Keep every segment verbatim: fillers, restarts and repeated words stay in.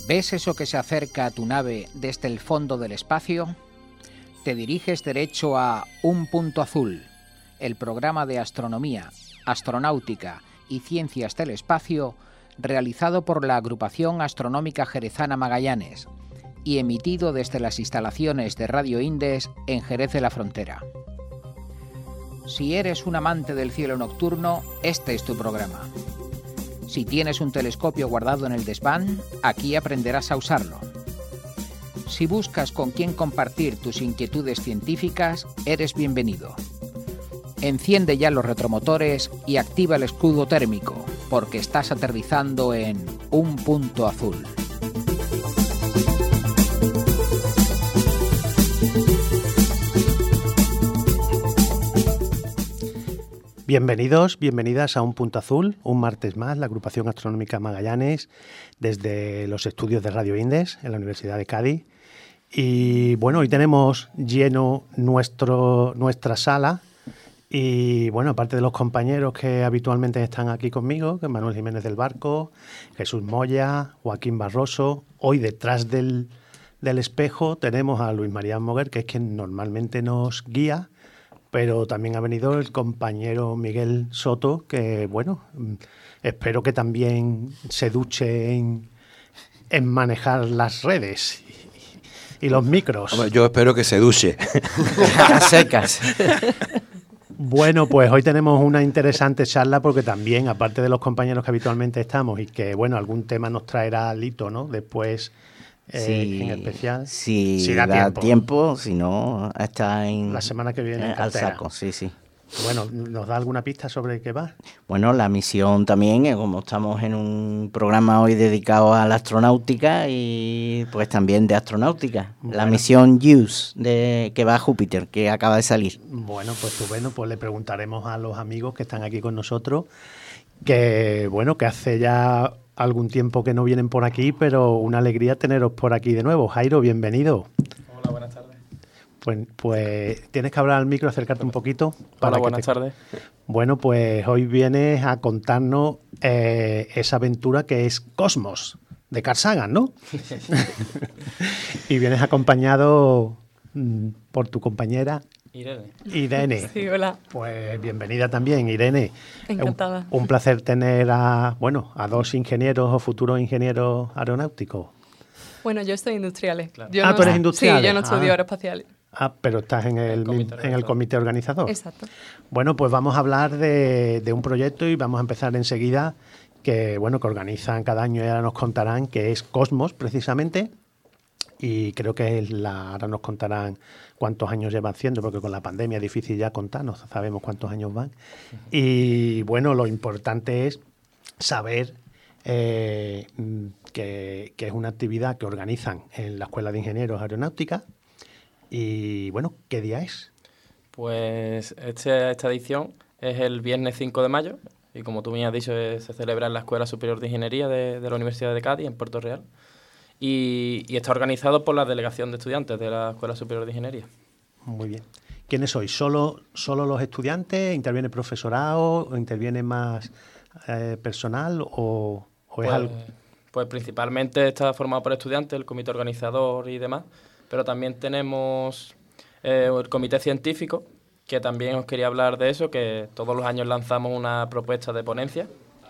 ¿Ves eso que se acerca a tu nave desde el fondo del espacio? Te diriges derecho a Un Punto Azul, el programa de astronomía, astronáutica y ciencias del espacio realizado por la Agrupación Astronómica Jerezana Magallanes y emitido desde las instalaciones de Radio Indes en Jerez de la Frontera. Si eres un amante del cielo nocturno, este es tu programa. Si tienes un telescopio guardado en el desván, aquí aprenderás a usarlo. Si buscas con quién compartir tus inquietudes científicas, eres bienvenido. Enciende ya los retromotores y activa el escudo térmico, porque estás aterrizando en Un Punto Azul. Bienvenidos, bienvenidas a Un Punto Azul, un martes más, la Agrupación Astronómica Magallanes, desde los estudios de Radio Indes, en la Universidad de Cádiz. Y bueno, hoy tenemos lleno nuestro, nuestra sala. Y bueno, aparte de los compañeros que habitualmente están aquí conmigo, que es Manuel Jiménez del Barco, Jesús Moya, Joaquín Barroso, hoy detrás del, del espejo tenemos a Luis María Moguer, que es quien normalmente nos guía, pero también ha venido el compañero Miguel Soto, que bueno, espero que también se duche en, en manejar las redes y, y los micros. Hombre, yo espero que se duche. A secas. Bueno, pues hoy tenemos una interesante charla porque también, aparte de los compañeros que habitualmente estamos y que, bueno, algún tema nos traerá Lito, ¿no? Después, eh, sí, en especial. Si si da, da tiempo. tiempo, si no, está en... La semana que viene en al cartera. saco, sí, sí. Bueno, ¿nos da alguna pista sobre qué va? Bueno, la misión también, eh, como estamos en un programa hoy dedicado a la astronáutica y pues también de astronáutica. Bueno. La misión JUICE, de, que va a Júpiter, que acaba de salir. Bueno, pues tú, bueno, pues le preguntaremos a los amigos que están aquí con nosotros, que bueno, que hace ya algún tiempo que no vienen por aquí, pero una alegría teneros por aquí de nuevo. Jairo, bienvenido. Hola, buenas tardes. Pues, pues tienes que hablar al micro, acercarte un poquito. Para Hola, que buenas te... tardes. Bueno, pues hoy vienes a contarnos eh, esa aventura que es Cosmos, de Carl Sagan, ¿no? Y vienes acompañado mm, por tu compañera Irene. Irene. Sí, hola. Pues bienvenida también, Irene. Encantada. Un, un placer tener a, bueno, a dos ingenieros o futuros ingenieros aeronáuticos. Bueno, yo estoy industriales. Claro. Yo Ah, no, tú eres industriales. Sí, yo no estudio Ah. aeroespaciales. Ah, pero estás en el, El comité en el organizador. comité organizador. Exacto. Bueno, pues vamos a hablar de, de un proyecto y vamos a empezar enseguida, que bueno, que organizan cada año y ahora nos contarán, que es Cosmos, precisamente, y creo que es la, ahora nos contarán cuántos años llevan haciendo, porque con la pandemia es difícil ya contar, no sabemos cuántos años van. Y bueno, lo importante es saber eh, que, que es una actividad que organizan en la Escuela de Ingenieros Aeronáutica. Y bueno, ¿qué día es? Pues este, esta edición es el viernes cinco de mayo y como tú me has dicho eh, se celebra en la Escuela Superior de Ingeniería de, de la Universidad de Cádiz, en Puerto Real, y, y está organizado por la Delegación de Estudiantes de la Escuela Superior de Ingeniería. Muy bien. ¿Quiénes sois? ¿Solo, solo los estudiantes? ¿Interviene profesorado? ¿O interviene más eh, personal? ¿O, o es Pues, algo...? pues principalmente está formado por estudiantes, el comité organizador y demás, pero también tenemos eh, el comité científico, que también os quería hablar de eso, que todos los años lanzamos una propuesta de ponencia.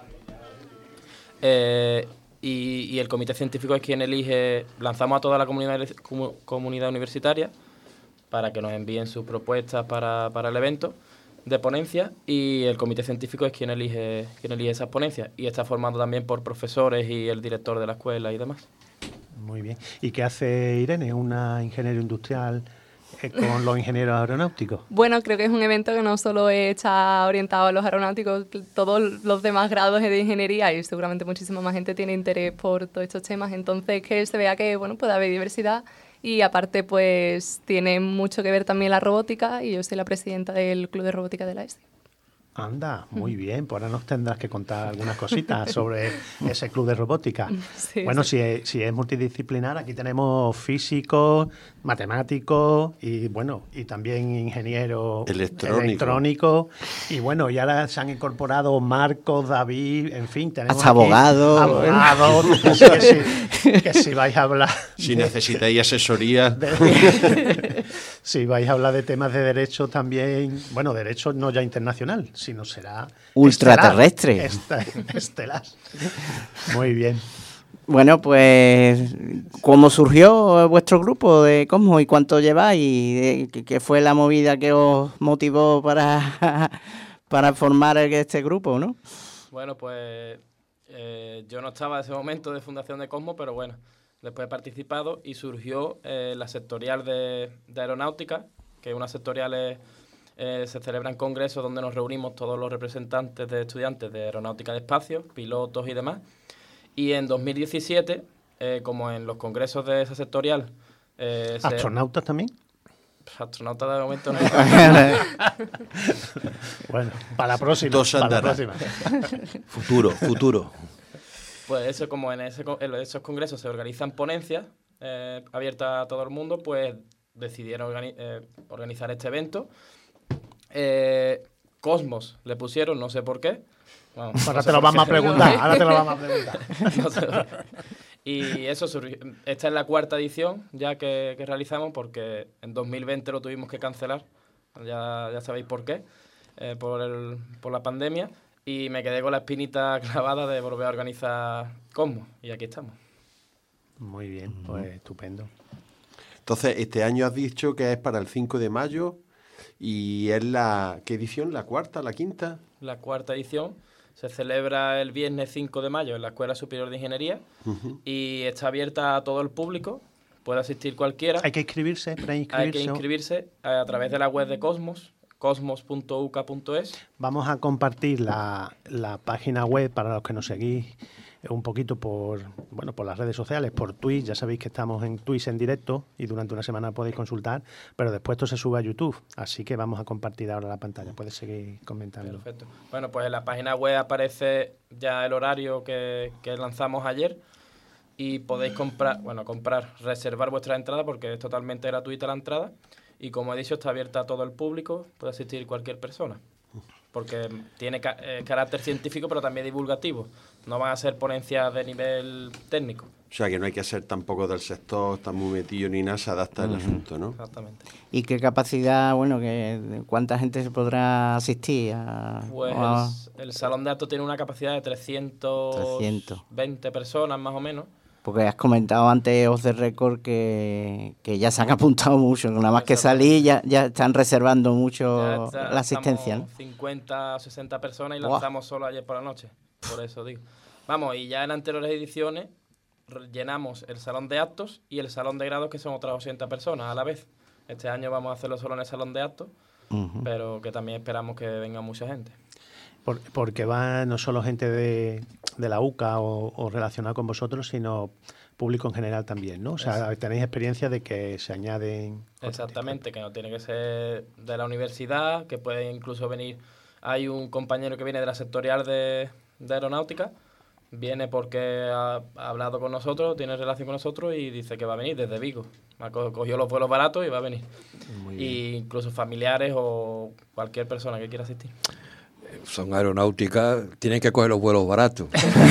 Eh, y, y el comité científico es quien elige, lanzamos a toda la comunidad, comu- comunidad universitaria para que nos envíen sus propuestas para, para el evento de ponencia, y el comité científico es quien elige, quien elige esas ponencias, y está formado también por profesores y el director de la escuela y demás. Muy bien. ¿Y qué hace Irene, una ingeniera industrial eh, con los ingenieros aeronáuticos? Bueno, creo que es un evento que no solo está orientado a los aeronáuticos, todos los demás grados de ingeniería y seguramente muchísima más gente tiene interés por todos estos temas, entonces que se vea que bueno, puede haber diversidad y aparte pues tiene mucho que ver también la robótica y yo soy la presidenta del Club de Robótica de la E S I. Anda, muy bien. Pues ahora nos tendrás que contar algunas cositas sobre ese club de robótica. Sí, bueno, sí. Si, es, si es multidisciplinar, aquí tenemos físicos, matemático y bueno, y también ingeniero electrónico. electrónico. Y bueno, ya ahora se han incorporado Marcos, David, en fin, tenemos hasta aquí abogados. abogados, que, si, que si vais a hablar... Si de, necesitáis asesoría... De, si vais a hablar de temas de derecho también, bueno, derecho no ya internacional, sino será... ultraterrestre. Estelar, estelar. Muy bien. Bueno, pues, ¿cómo surgió vuestro grupo de Cosmos y cuánto lleváis? ¿Y qué fue la movida que os motivó para, para formar este grupo, no? Bueno, pues eh, yo no estaba en ese momento de fundación de Cosmos, pero bueno, después he participado y surgió eh, la sectorial de, de aeronáutica, que una sectorial es, eh, se celebran congresos donde nos reunimos todos los representantes de estudiantes de aeronáutica de espacio, pilotos y demás. Y en dos mil diecisiete, eh, como en los congresos de esa sectorial... Eh, ¿Astronautas se... también? Astronautas de momento no. Bueno, para la próxima. Dos para la próxima. Futuro, futuro. Pues eso, como en, ese, en esos congresos se organizan ponencias eh, abiertas a todo el mundo, pues decidieron organi eh, organizar este evento. Eh, Cosmos le pusieron, no sé por qué. Bueno, ahora no te lo vamos a preguntar, ahora te lo vamos a preguntar. No sé. Y eso surgió. Esta es la cuarta edición ya que, que realizamos, porque en dos mil veinte lo tuvimos que cancelar, ya, ya sabéis por qué, eh, por, el, por la pandemia, y me quedé con la espinita clavada de volver a organizar Cosmos, y aquí estamos. Muy bien, pues estupendo. Entonces, este año has dicho que es para el cinco de mayo, y es la... ¿qué edición? ¿La cuarta, la quinta? La cuarta edición. Se celebra el viernes cinco de mayo en la Escuela Superior de Ingeniería uh-huh. y está abierta a todo el público, puede asistir cualquiera. ¿Hay que inscribirse para inscribirse? Hay que inscribirse a, a través de la web de Cosmos, cosmos punto u c a punto es. Vamos a compartir la, la página web para los que nos seguís un poquito por bueno por las redes sociales, por Twitch. Ya sabéis que estamos en Twitch en directo y durante una semana podéis consultar, pero después esto se sube a YouTube, así que vamos a compartir ahora la pantalla. Puedes seguir comentando. Perfecto. Bueno, pues en la página web aparece ya el horario que, que lanzamos ayer y podéis comprar, bueno, comprar, reservar vuestra entrada porque es totalmente gratuita la entrada y como he dicho está abierta a todo el público, puede asistir cualquier persona. Porque tiene ca eh, carácter científico, pero también divulgativo. No van a ser ponencias de nivel técnico. O sea, que no hay que ser tampoco del sector, está muy metido ni nada, se adapta uh-huh. el asunto, ¿no? Exactamente. ¿Y qué capacidad, bueno, que cuánta gente se podrá asistir? A, pues a... el, el Salón de Actos tiene una capacidad de trescientas veinte personas, más o menos. Porque has comentado antes, off the record, que, que ya se han apuntado mucho. Nada más que salir ya, ya están reservando mucho está, la asistencia, ¿no? cincuenta o sesenta personas y lanzamos wow. solo ayer por la noche. Por eso digo. Vamos, y ya en anteriores ediciones llenamos el salón de actos y el salón de grados, que son otras ochenta personas a la vez. Este año vamos a hacerlo solo en el salón de actos, uh-huh. pero que también esperamos que venga mucha gente. Por, porque va no solo gente de, de la U C A o, o relacionada con vosotros, sino público en general también, ¿no? O sea, es. tenéis experiencia de que se añaden... Exactamente, que no tiene que ser de la universidad, que puede incluso venir... Hay un compañero que viene de la sectorial de, de aeronáutica, viene porque ha, ha hablado con nosotros, tiene relación con nosotros y dice que va a venir desde Vigo. Ha cogido los vuelos baratos y va a venir. Y incluso familiares o cualquier persona que quiera asistir. Son aeronáuticas, tienen que coger los vuelos baratos.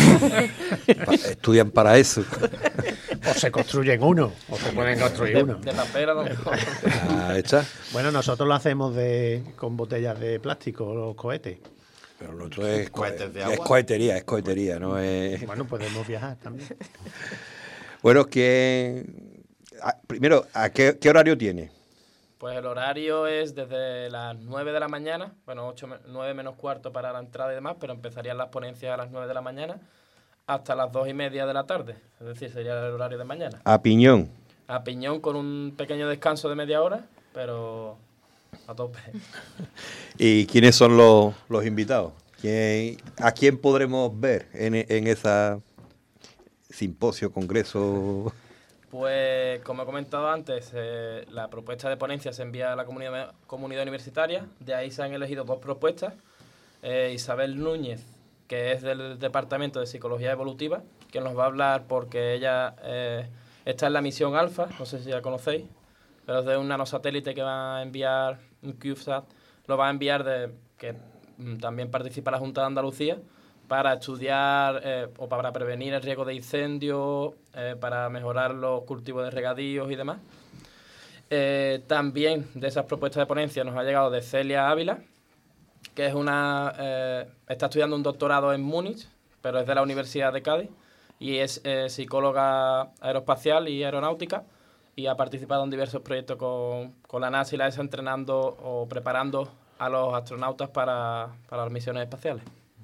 pa, estudian para eso. O se construyen uno, o se pueden construir de, uno. De papel a lo mejor. Ah, ¿está? Bueno, nosotros lo hacemos de con botellas de plástico, los cohetes. Pero lo otro es, cohetes de es agua. cohetería, es cohetería, no es... Bueno, podemos viajar también. Bueno, que primero, ¿a qué, qué horario tiene? Pues el horario es desde las nueve de la mañana, bueno, ocho, nueve menos cuarto para la entrada y demás, pero empezarían las ponencias a las nueve de la mañana hasta las dos y media de la tarde, es decir, sería el horario de mañana. A piñón. A piñón con un pequeño descanso de media hora, pero a tope. ¿Y quiénes son los, los invitados? ¿Quién, ¿A quién podremos ver en, en esa simposio, congreso? Pues, como he comentado antes, eh, la propuesta de ponencia se envía a la comunidad, comunidad universitaria. De ahí se han elegido dos propuestas. Eh, Isabel Núñez, que es del Departamento de Psicología Evolutiva, que nos va a hablar porque ella eh, está en la misión Alfa, no sé si la conocéis. pero es de un nanosatélite que va a enviar, un CubeSat, lo va a enviar de que mm, también participa la Junta de Andalucía para estudiar eh, o para prevenir el riesgo de incendios, eh, para mejorar los cultivos de regadíos y demás. Eh, también de esas propuestas de ponencia nos ha llegado de Celia Ávila, que es una eh, está estudiando un doctorado en Múnich, pero es de la Universidad de Cádiz, y es eh, psicóloga aeroespacial y aeronáutica, y ha participado en diversos proyectos con, con la NASA y la E S A entrenando o preparando a los astronautas para, para las misiones espaciales.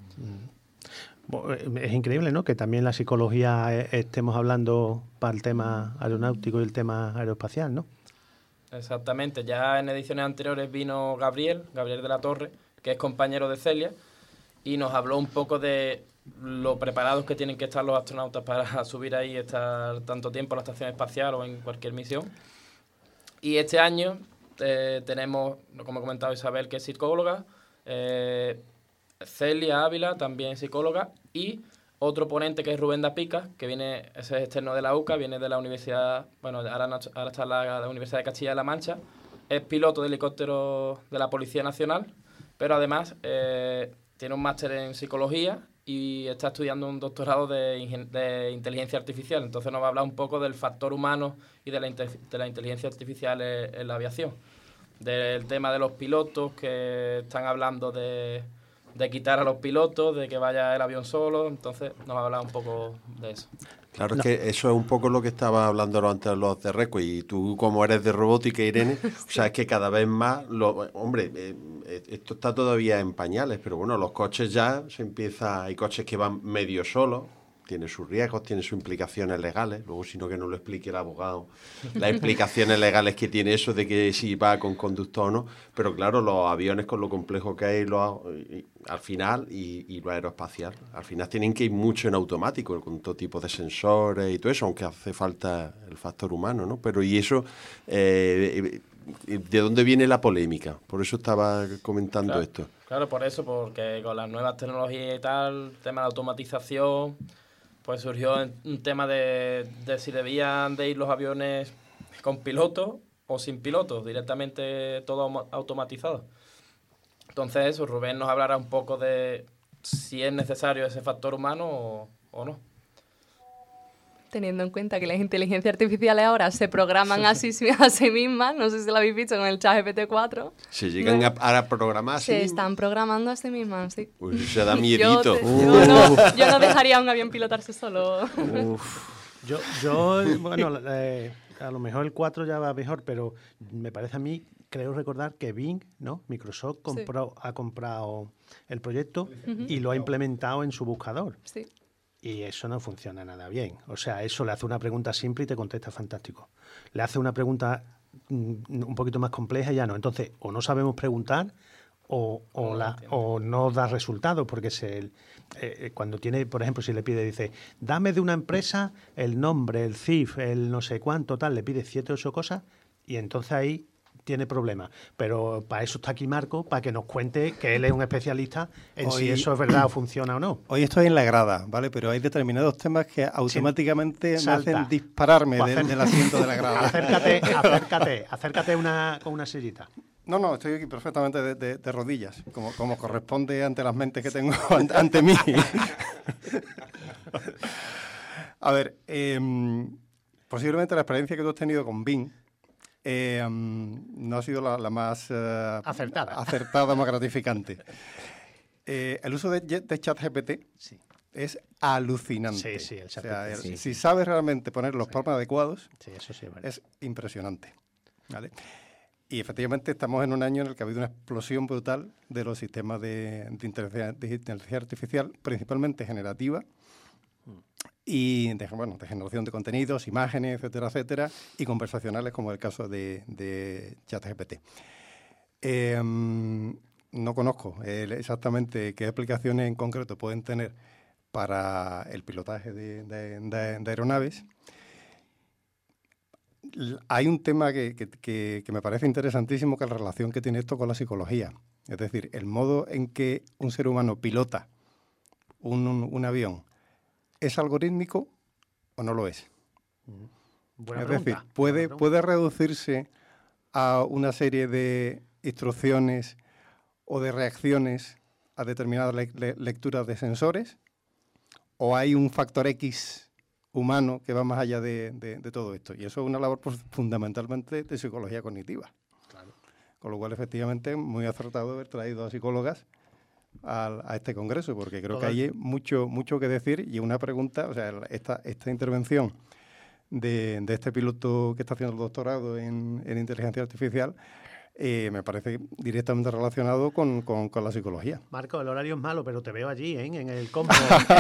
Es increíble, ¿no?, que también la psicología estemos hablando para el tema aeronáutico y el tema aeroespacial, ¿no? Exactamente. Ya en ediciones anteriores vino Gabriel, Gabriel de la Torre, que es compañero de Celia, y nos habló un poco de lo preparados que tienen que estar los astronautas para subir ahí y estar tanto tiempo en la estación espacial o en cualquier misión. Y este año eh, tenemos, como ha comentado Isabel, que es psicóloga, eh, Celia Ávila, también psicóloga, y otro ponente que es Rubén da Pica, que viene, ese es externo de la U C A, viene de la Universidad, bueno, ahora, no, ahora está en la, la Universidad de Castilla-La Mancha, es piloto de helicóptero de la Policía Nacional, pero además eh, tiene un máster en psicología y está estudiando un doctorado de, ingen- de inteligencia artificial. Entonces nos va a hablar un poco del factor humano y de la, inte- de la inteligencia artificial en, en la aviación. Del tema de los pilotos, que están hablando de, de quitar a los pilotos, de que vaya el avión solo. Entonces nos va a hablar un poco de eso. Claro, No. es que eso es un poco lo que estaba hablando antes los de Reco, y tú como eres de robótica, Irene, sí. O sea, es que cada vez más, lo, hombre, eh, esto está todavía en pañales, pero bueno, los coches ya se empieza, hay coches que van medio solos, tiene sus riesgos, tiene sus implicaciones legales, luego si no que no lo explique el abogado, las implicaciones legales que tiene eso de que si va con conductor o no, pero claro, los aviones con lo complejo que hay lo, y, al final y, y lo aeroespacial, al final tienen que ir mucho en automático, con todo tipo de sensores y todo eso, aunque hace falta el factor humano, ¿no? Pero y eso, eh, ¿de dónde viene la polémica? Por eso estaba comentando claro, esto. Claro, por eso, porque con las nuevas tecnologías y tal, el tema de automatización, pues surgió un tema de, de si debían de ir los aviones con pilotos o sin pilotos, directamente todo automatizado. Entonces eso, Rubén nos hablará un poco de si es necesario ese factor humano o, o no. Teniendo en cuenta que las inteligencias artificiales ahora se programan a sí, a sí mismas, no sé si lo habéis visto con el ChatGPT cuatro. Se llegan ¿no? a, a programar Se así. están programando a sí mismas, sí. Pues se da miedito. Yo, te, yo, no, yo no dejaría a un avión pilotarse solo. Uf. Yo, yo, bueno, eh, a lo mejor el cuatro ya va mejor, pero me parece a mí, creo recordar que Bing, ¿no? Microsoft compró, sí. ha comprado el proyecto uh-huh. y lo ha implementado en su buscador. Sí. Y eso no funciona nada bien. O sea, eso le hace una pregunta simple y te contesta fantástico. Le hace una pregunta mm, un poquito más compleja y ya no. Entonces, o no sabemos preguntar o, o, no, la, o no da resultados, porque se, eh, cuando tiene, por ejemplo, si le pide, dice, dame de una empresa el nombre, el C I F, el no sé cuánto, tal, le pide siete o ocho cosas y entonces ahí tiene problemas. Pero para eso está aquí Marco, para que nos cuente que él es un especialista en hoy, si eso es verdad o funciona o no. Hoy estoy en la grada, ¿vale? Pero hay determinados temas que automáticamente sí. me hacen dispararme de, del asiento de la grada. Acércate, acércate, acércate una, con una sillita. No, no, estoy aquí perfectamente de, de, de rodillas, como, como corresponde ante las mentes que tengo ante, ante mí. A ver, eh, posiblemente la experiencia que tú has tenido con Bing Eh, um, no ha sido la, la más uh, acertada, acertada, más gratificante. Eh, el uso de, de ChatGPT sí. es alucinante. Sí, sí, el o sea, el, sí, si sí. sabes realmente poner los sí. prompts adecuados, sí, eso sí, vale. es impresionante. ¿Vale? Y efectivamente estamos en un año en el que ha habido una explosión brutal de los sistemas de, de, inteligencia, de inteligencia artificial, principalmente generativa, y de, bueno, de generación de contenidos, imágenes, etcétera, etcétera, y conversacionales, como el caso de, de ChatGPT. Eh, no conozco eh, exactamente qué aplicaciones en concreto pueden tener para el pilotaje de, de, de, de aeronaves. Hay un tema que, que, que, que me parece interesantísimo, que es la relación que tiene esto con la psicología. Es decir, el modo en que un ser humano pilota un, un, un avión, ¿es algorítmico o no lo es? Buena es pregunta, decir, puede, puede reducirse a una serie de instrucciones o de reacciones a determinadas le le lecturas de sensores, o hay un factor X humano que va más allá de, de, de todo esto. Y eso es una labor pues, fundamentalmente de psicología cognitiva. Claro. Con lo cual, efectivamente, muy acertado haber traído a psicólogas a, a este congreso, porque creo Todo que hay mucho, mucho que decir. Y una pregunta, o sea, esta, esta intervención de, de este piloto que está haciendo el doctorado en, en inteligencia artificial, Eh, me parece directamente relacionado con, con, con la psicología. Marco, el horario es malo, pero te veo allí, ¿eh? En el combo.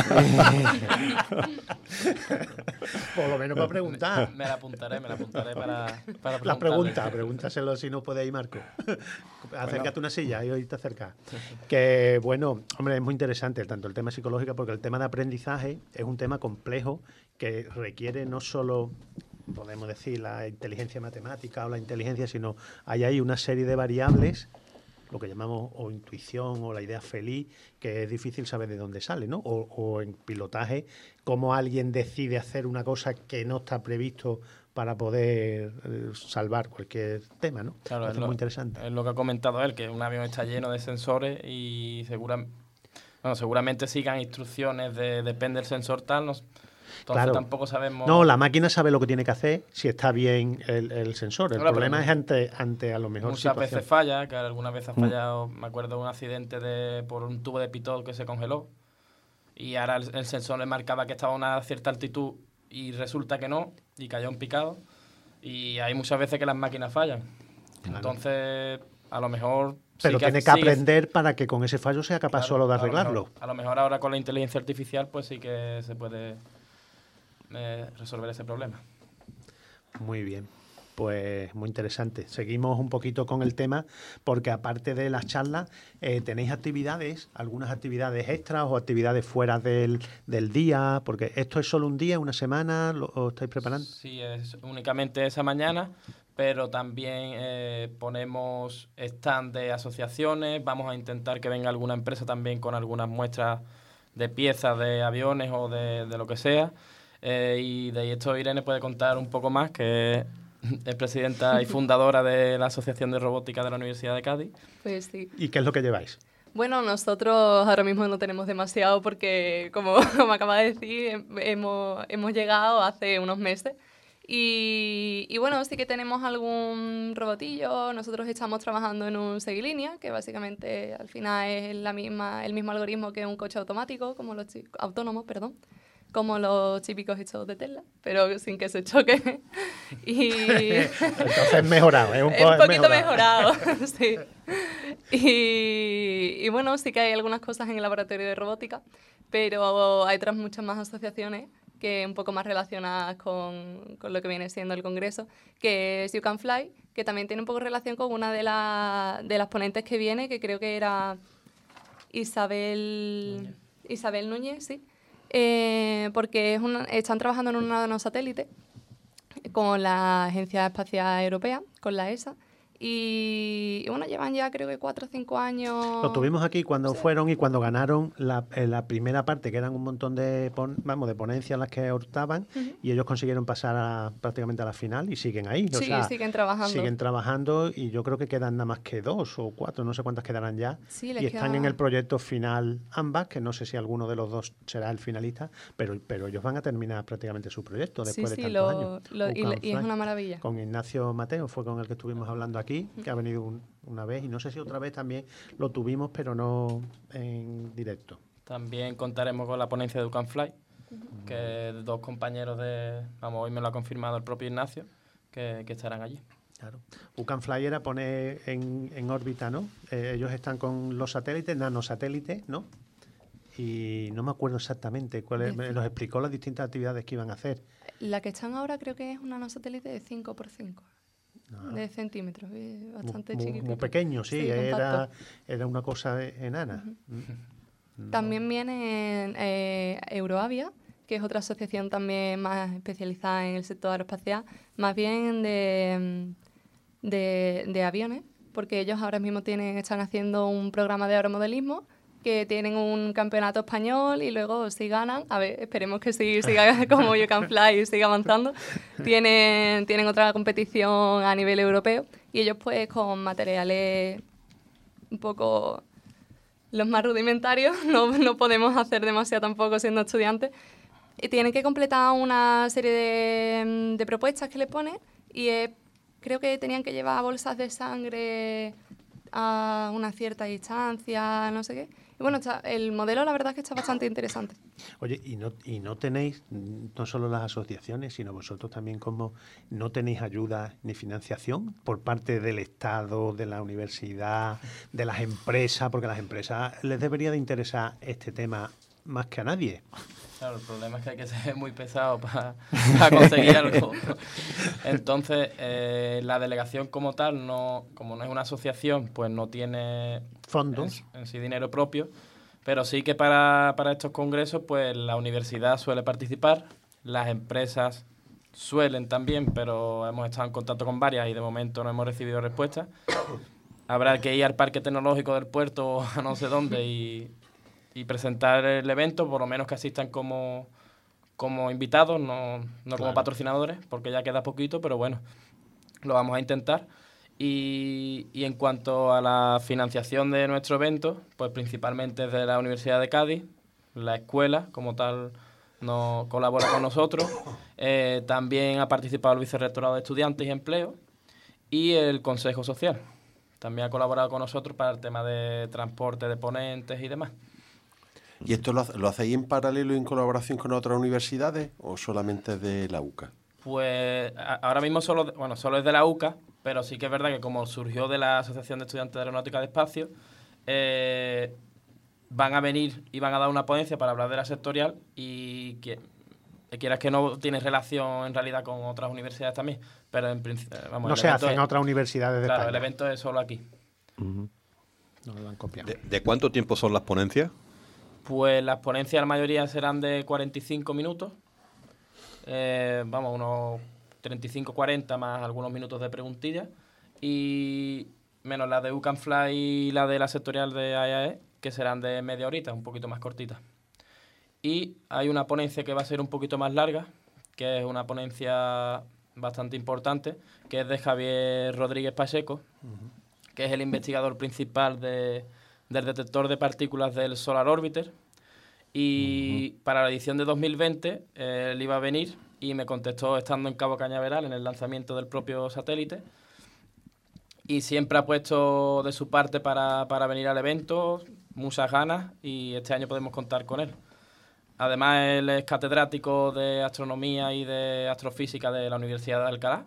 Por lo menos para preguntar. Me, me la apuntaré, me la apuntaré para, para La pregunta, pregúntaselo si no puede ir, Marco. Acércate bueno. una silla y hoy te acercas. Que, bueno, hombre, es muy interesante tanto el tema psicológico, porque el tema de aprendizaje es un tema complejo que requiere no solo, podemos decir, la inteligencia matemática o la inteligencia, sino hay ahí una serie de variables, lo que llamamos o intuición o la idea feliz, que es difícil saber de dónde sale, ¿no? O, o en pilotaje, cómo alguien decide hacer una cosa que no está previsto para poder eh, salvar cualquier tema, ¿no? Claro, es es lo, muy interesante. Es lo que ha comentado él, que un avión está lleno de sensores y segura, bueno, seguramente sigan instrucciones de depende del sensor tal, no, entonces Claro. tampoco sabemos... No, la máquina sabe lo que tiene que hacer si está bien el, el sensor. El Claro, problema pero es ante, ante a lo mejor muchas situación. veces falla, que algunas veces ha fallado, me acuerdo de un accidente de por un tubo de pitón que se congeló y ahora el, el sensor le marcaba que estaba a una cierta altitud y resulta que no, y cayó en picado, y hay muchas veces que las máquinas fallan. Claro. Entonces, a lo mejor... Pero sí tiene que, que sigue, aprender para que con ese fallo sea capaz claro, solo de a lo arreglarlo. mejor, a lo mejor ahora con la inteligencia artificial pues sí que se puede eh, resolver ese problema. Muy bien, pues muy interesante. Seguimos un poquito con el tema porque aparte de las charlas, eh, ¿tenéis actividades, algunas actividades extras o actividades fuera del, del día? Porque esto es solo un día, una semana, ¿lo os estáis preparando? Sí, es únicamente esa mañana, pero también eh, ponemos stand de asociaciones, vamos a intentar que venga alguna empresa también con algunas muestras de piezas de aviones o de, de lo que sea. Eh, y de esto Irene puede contar un poco más, que es presidenta y fundadora de la Asociación de Robótica de la Universidad de Cádiz. Pues sí. ¿Y qué es lo que lleváis? Bueno, nosotros ahora mismo no tenemos demasiado porque, como me acaba de decir, hemos, hemos llegado hace unos meses. Y, y bueno, sí que tenemos algún robotillo. Nosotros estamos trabajando en un seguilínea, que básicamente al final es la misma, el mismo algoritmo que un coche automático, como los autónomos, perdón, como los típicos hechos de Tesla, pero sin que se choque. Y entonces mejorado, ¿eh? Un, po un poquito mejorado, mejorado sí. Y, y bueno, sí que hay algunas cosas en el laboratorio de robótica, pero hay otras muchas más asociaciones que un poco más relacionadas con, con lo que viene siendo el Congreso, que es You Can Fly, que también tiene un poco relación con una de, la, de las ponentes que viene, que creo que era Isabel Núñez, Isabel Núñez sí, eh, porque es una, están trabajando en un nanosatélite con la Agencia Espacial Europea, con la E S A, Y, y bueno, llevan ya creo que cuatro o cinco años. Lo tuvimos aquí cuando sí. fueron y cuando ganaron la, eh, la primera parte, que eran un montón de pon, vamos de ponencias las que optaban, uh-huh. y ellos consiguieron pasar a, prácticamente a la final y siguen ahí. Sí, o sea, siguen trabajando. Siguen trabajando y yo creo que quedan nada más que dos o cuatro, no sé cuántas quedarán ya. Sí, y están queda... en el proyecto final ambas, que no sé si alguno de los dos será el finalista, pero, pero ellos van a terminar prácticamente su proyecto después sí, de sí, tantos lo, años. Lo, y, y es una maravilla. Con Ignacio Mateo fue con el que estuvimos hablando aquí, que ha venido un, una vez y no sé si otra vez también lo tuvimos, pero no en directo. También contaremos con la ponencia de You Can Fly, uh-huh. que dos compañeros de, vamos, hoy me lo ha confirmado el propio Ignacio, que, que estarán allí. Claro. You Can Fly era poner en, en órbita, ¿no? Eh, ellos están con los satélites, nanosatélites, ¿no? Y no me acuerdo exactamente cuál es, me nos explicó las distintas actividades que iban a hacer. La que están ahora creo que es un nanosatélite de cinco por cinco. Ah. De centímetros, bastante muy, chiquitito. Muy pequeño, sí, sí era, era una cosa enana. Uh-huh. No. También viene eh, Euroavia, que es otra asociación también más especializada en el sector aeroespacial, más bien de, de, de aviones, porque ellos ahora mismo tienen, están haciendo un programa de aeromodelismo que tienen un campeonato español y luego si ganan, a ver, esperemos que sí, siga como You Can Fly y siga avanzando, tienen, tienen otra competición a nivel europeo y ellos pues con materiales un poco los más rudimentarios, no, no podemos hacer demasiado tampoco siendo estudiantes, y tienen que completar una serie de, de propuestas que le ponen y eh, creo que tenían que llevar bolsas de sangre a una cierta distancia, no sé qué. Y bueno, está, el modelo la verdad es que está bastante interesante. Oye, y no, y no tenéis, no solo las asociaciones, sino vosotros también, como no tenéis ayuda ni financiación por parte del Estado, de la universidad, de las empresas, porque a las empresas les debería de interesar este tema más que a nadie. Claro, el problema es que hay que ser muy pesado para, para conseguir algo. Entonces, eh, la delegación como tal, no, como no es una asociación, pues no tiene fondos en, en sí dinero propio, pero sí que para, para estos congresos, pues la universidad suele participar, las empresas suelen también, pero hemos estado en contacto con varias y de momento no hemos recibido respuesta. Habrá que ir al Parque Tecnológico del Puerto o a no sé dónde y... y presentar el evento, por lo menos que asistan como, como invitados, no, no claro. como patrocinadores, porque ya queda poquito, pero bueno, lo vamos a intentar. Y, y en cuanto a la financiación de nuestro evento, pues principalmente desde la Universidad de Cádiz, la escuela como tal nos colabora con nosotros, eh, también ha participado el Vicerrectorado de Estudiantes y Empleo y el Consejo Social. También ha colaborado con nosotros para el tema de transporte de ponentes y demás. ¿Y esto lo, lo hacéis en paralelo y en colaboración con otras universidades o solamente de la U C A? Pues a, ahora mismo solo, bueno, solo es de la U C A, pero sí que es verdad que como surgió de la Asociación de Estudiantes de Aeronáutica de Espacio, eh, van a venir y van a dar una ponencia para hablar de la sectorial y que, quieras que no tiene relación en realidad con otras universidades también, pero en principio... Vamos, no se hace en otras universidades de Claro, España. El evento es solo aquí. Uh-huh. No lo han copiado. ¿De, ¿De cuánto tiempo son las ponencias? Pues las ponencias la mayoría serán de cuarenta y cinco minutos, eh, vamos, unos treinta y cinco cuarenta más algunos minutos de preguntillas, y menos la de You Can Fly y la de la sectorial de I A E, que serán de media horita, un poquito más cortitas. Y hay una ponencia que va a ser un poquito más larga, que es una ponencia bastante importante, que es de Javier Rodríguez Pacheco, uh-huh. que es el investigador principal de... del detector de partículas del Solar Orbiter, y uh-huh. para la edición de dos mil veinte eh, él iba a venir y me contestó estando en Cabo Cañaveral en el lanzamiento del propio satélite, y siempre ha puesto de su parte para, para venir al evento, muchas ganas, y este año podemos contar con él. Además, él es catedrático de astronomía y de astrofísica de la Universidad de Alcalá.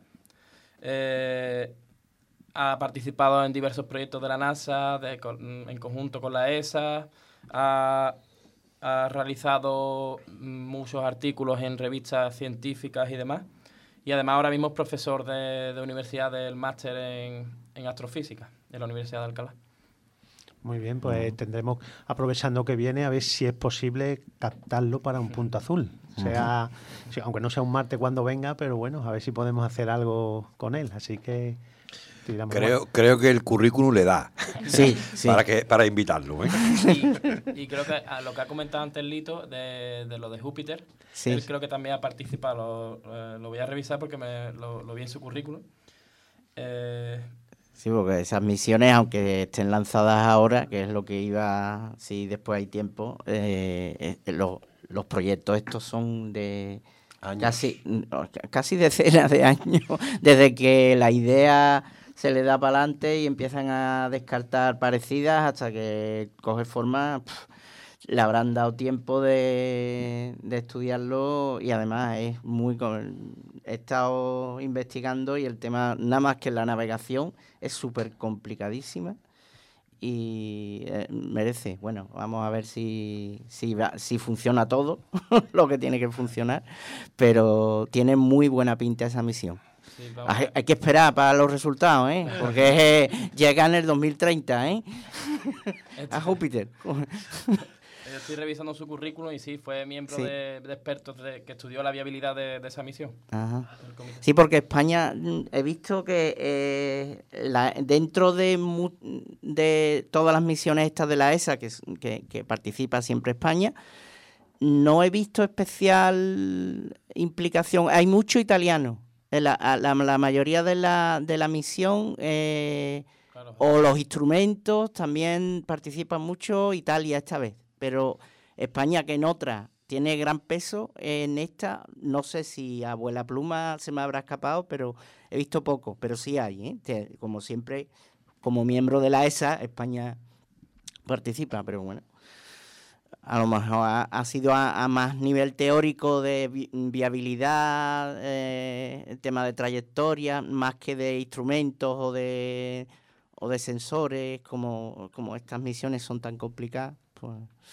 Eh, Ha participado en diversos proyectos de la NASA, de, con, en conjunto con la E S A, ha, ha realizado muchos artículos en revistas científicas y demás, y además ahora mismo es profesor de, de universidad del máster en, en astrofísica en la Universidad de Alcalá. Muy bien, pues tendremos, aprovechando que viene, a ver si es posible captarlo para un punto azul. Sea, uh-huh. aunque no sea un martes cuando venga, pero bueno, a ver si podemos hacer algo con él, así que... Creo, creo que el currículum le da sí, sí. para que para invitarlo. ¿eh? Y, y creo que a lo que ha comentado antes Lito de, de lo de Júpiter, sí. él creo que también ha participado. Lo, eh, lo voy a revisar porque me, lo, lo vi en su currículum. Eh, sí, porque esas misiones, aunque estén lanzadas ahora, que es lo que iba, si después hay tiempo, eh, eh, los, los proyectos estos son de... Años. Casi, casi decenas de años, desde que la idea se le da para adelante y empiezan a descartar parecidas hasta que coge forma. Pff, le habrán dado tiempo de, de estudiarlo, y además es muy... He estado investigando y el tema, nada más que la navegación, es súper complicadísima. Y eh, merece, bueno, vamos a ver si, si, va, si funciona todo lo que tiene que funcionar, pero tiene muy buena pinta esa misión. Sí, hay, hay que esperar para los resultados, ¿eh? Porque eh, llega en el dos mil treinta, ¿eh? a Júpiter. estoy revisando su currículum y sí, fue miembro Sí. de, de expertos de, que estudió la viabilidad de, de esa misión. Ajá. del comité. Sí, porque España, mm, he visto que eh, la- dentro de, mu- de todas las misiones estas de la E S A, que, es- que, que participa siempre España, no he visto especial implicación. Hay mucho italiano. En La, a- la, la mayoría de la, de la misión, eh, Claro, o los instrumentos, también participan mucho Italia esta vez. Pero España, que en otra tiene gran peso, en esta, no sé si Abuela Pluma se me habrá escapado, pero he visto poco. Pero sí hay, ¿eh? Te- Como siempre, como miembro de la E S A, España participa, pero bueno. A lo mejor ha, ha sido a, a más nivel teórico de vi- viabilidad, eh, el tema de trayectoria, más que de instrumentos o de o de sensores, como, como estas misiones son tan complicadas. Pues,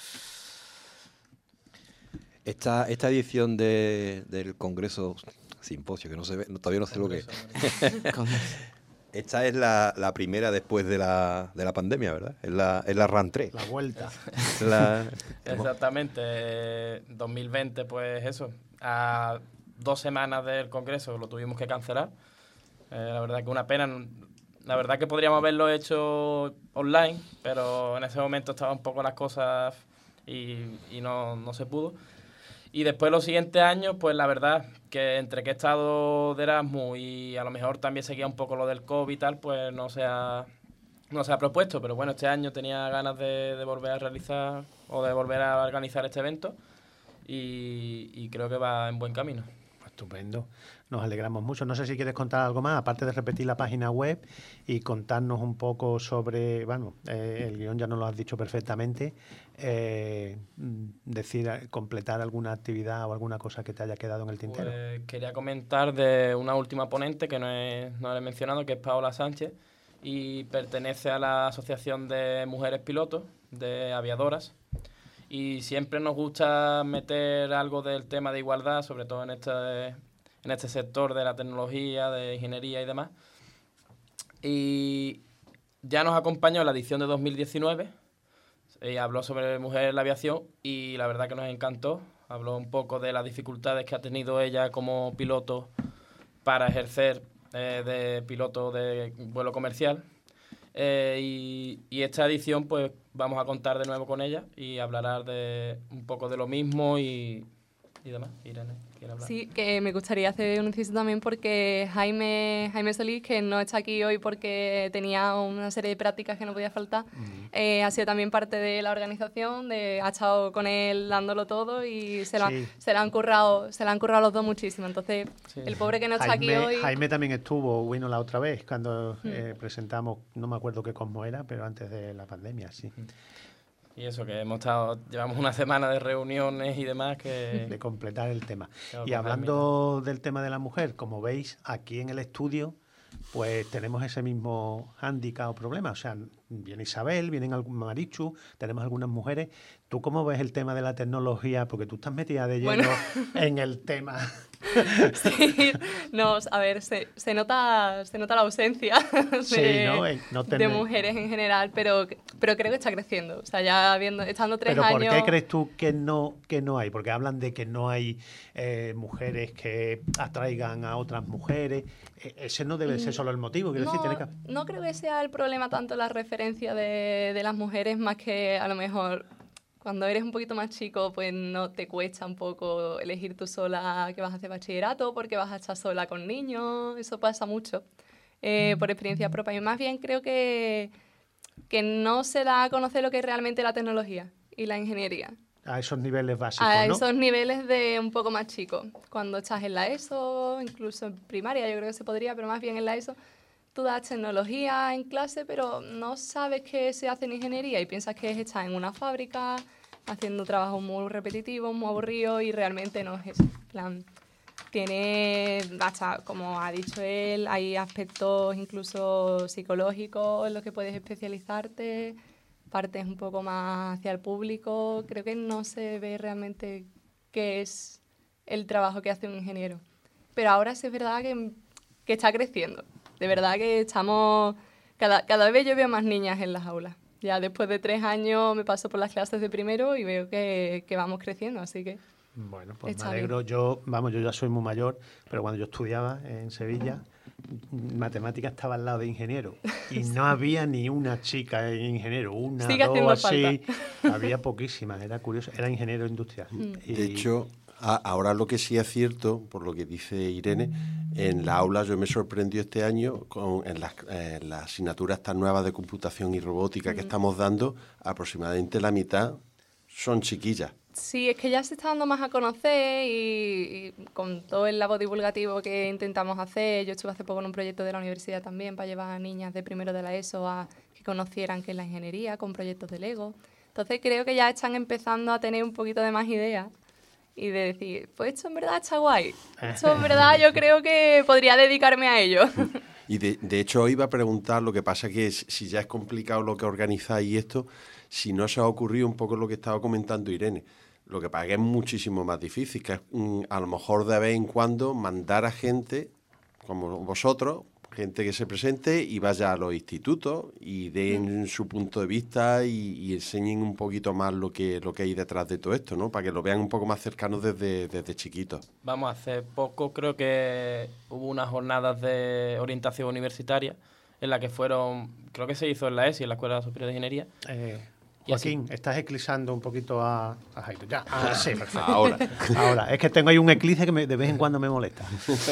Esta, esta edición de, del Congreso Simposio, que no se ve, no- todavía no sé lo que es. con- Esta es la, la primera después de la, de la pandemia, ¿verdad? Es la, es la RAN tres. La vuelta. La- Exactamente. eh, dos mil veinte, pues eso. A dos semanas del Congreso lo tuvimos que cancelar. Eh, la verdad que una pena. La verdad que podríamos haberlo hecho online, pero en ese momento estaban un poco las cosas y, y no, no se pudo. Y después los siguientes años, pues la verdad que entre que he estado de Erasmus y a lo mejor también seguía un poco lo del COVID y tal, pues no se ha, no se ha propuesto. Pero bueno, este año tenía ganas de, de volver a realizar o de volver a organizar este evento y, y creo que va en buen camino. Estupendo, nos alegramos mucho. No sé si quieres contar algo más, aparte de repetir la página web y contarnos un poco sobre, bueno, eh, el guión ya nos lo has dicho perfectamente, eh, mm, decir, eh, completar alguna actividad o alguna cosa que te haya quedado en el tintero. Pues quería comentar de una última ponente que no he, no la he mencionado, que es Paola Sánchez, y pertenece a la Asociación de Mujeres Pilotos de Aviadoras. Y siempre nos gusta meter algo del tema de igualdad, sobre todo en este, en este sector de la tecnología, de ingeniería y demás. Y ya nos acompañó en la edición de dos mil diecinueve, y habló sobre mujeres en la aviación y la verdad que nos encantó. Habló un poco de las dificultades que ha tenido ella como piloto para ejercer eh, de piloto de vuelo comercial. Eh, y, y esta edición pues vamos a contar de nuevo con ella y hablará de un poco de lo mismo y, y demás. Irene, ¿quiere hablar? Sí, que me gustaría hacer un inciso también porque Jaime, Jaime Solís, que no está aquí hoy porque tenía una serie de prácticas que no podía faltar, Mm. eh, ha sido también parte de la organización, de, ha estado con él dándolo todo y se lo, Sí. se lo han currado, se lo han currado los dos muchísimo. Entonces, Sí. el pobre que no está aquí Jaime, hoy... Jaime también estuvo, vino la otra vez cuando Mm. eh, presentamos, no me acuerdo qué Cosmo era, pero antes de la pandemia, sí. Y eso, que hemos estado, llevamos una semana de reuniones y demás De que... completar el tema. Claro, Y con hablando del tema de la mujer, como veis, aquí en el estudio, pues tenemos ese mismo hándicap o problema. O sea, viene Isabel, vienen algún Marichu, tenemos algunas mujeres. ¿Tú cómo ves el tema de la tecnología? Porque tú estás metida de lleno Bueno. en el tema. Sí, no, a ver, se, se nota se nota la ausencia de, Sí, ¿no? Eh, no de tener- mujeres en general, pero, pero creo que está creciendo. O sea, ya viendo, estando tres Pero ¿por años... qué crees tú que no, que no hay? Porque hablan de que no hay eh, mujeres que atraigan a otras mujeres. E- ese no debe ser solo el motivo. Quiero decir, No, tiene que... no creo que sea el problema tanto la referencia de, de las mujeres, más que a lo mejor cuando eres un poquito más chico, pues no te cuesta un poco elegir tú sola que vas a hacer bachillerato porque vas a estar sola con niños. Eso pasa mucho eh, por experiencia propia. Y más bien creo que, que no se da a conocer lo que es realmente la tecnología y la ingeniería. A esos niveles básicos, A ¿no? esos niveles de un poco más chico. Cuando estás en la ESO, incluso en primaria, yo creo que se podría, pero más bien en la ESO, tú das tecnología en clase, pero no sabes qué se hace en ingeniería y piensas que es estar en una fábrica haciendo trabajos muy repetitivos, muy aburridos y realmente no es eso. En plan, tiene, hasta como ha dicho él, hay aspectos incluso psicológicos en los que puedes especializarte, partes un poco más hacia el público. Creo que no se ve realmente qué es el trabajo que hace un ingeniero. Pero ahora sí es verdad que, que está creciendo. De verdad que estamos... Cada, cada vez yo veo más niñas en las aulas. Ya después de tres años me paso por las clases de primero y veo que, que vamos creciendo, así que... Bueno, pues Está me alegro. bien. Yo, vamos, yo ya soy muy mayor, pero cuando yo estudiaba en Sevilla, matemática estaba al lado de ingeniero y no había ni una chica en ingeniero, una, Sigue dos, haciendo así. falta. Había poquísimas, era curioso, era ingeniero industrial. Y- De hecho, a- ahora lo que sí es cierto, por lo que dice Irene, en la aula yo me sorprendió este año con en las, eh, las asignaturas tan nuevas de computación y robótica que estamos dando, aproximadamente la mitad son chiquillas. Sí, es que ya se está dando más a conocer y, y con todo el labor divulgativo que intentamos hacer, yo estuve hace poco en un proyecto de la universidad también para llevar a niñas de primero de la ESO a que conocieran qué es la ingeniería con proyectos de Lego. Entonces creo que ya están empezando a tener un poquito de más ideas y de decir, pues esto en verdad está guay, esto en verdad yo creo que podría dedicarme a ello. Y de, de hecho hoy iba a preguntar, lo que pasa que es- si ya es complicado lo que organizáis y esto, si no se ha ocurrido un poco lo que estaba comentando Irene. Lo que pasa que es muchísimo más difícil, que es mm, a lo mejor de vez en cuando mandar a gente como vosotros, gente que se presente y vaya a los institutos y den su punto de vista y, y enseñen un poquito más lo que, lo que hay detrás de todo esto, ¿no? Para que lo vean un poco más cercanos desde, desde chiquitos. Vamos, hace poco creo que hubo unas jornadas de orientación universitaria en la que fueron, creo que se hizo en la E S I, en la Escuela Superior de Ingeniería. Eh, Y así- Joaquín, estás eclipsando un poquito a, a Jairo. Ya, ah, sí, perfecto. Ahora. Ahora, es que tengo ahí un eclipse que me- de vez en cuando me molesta.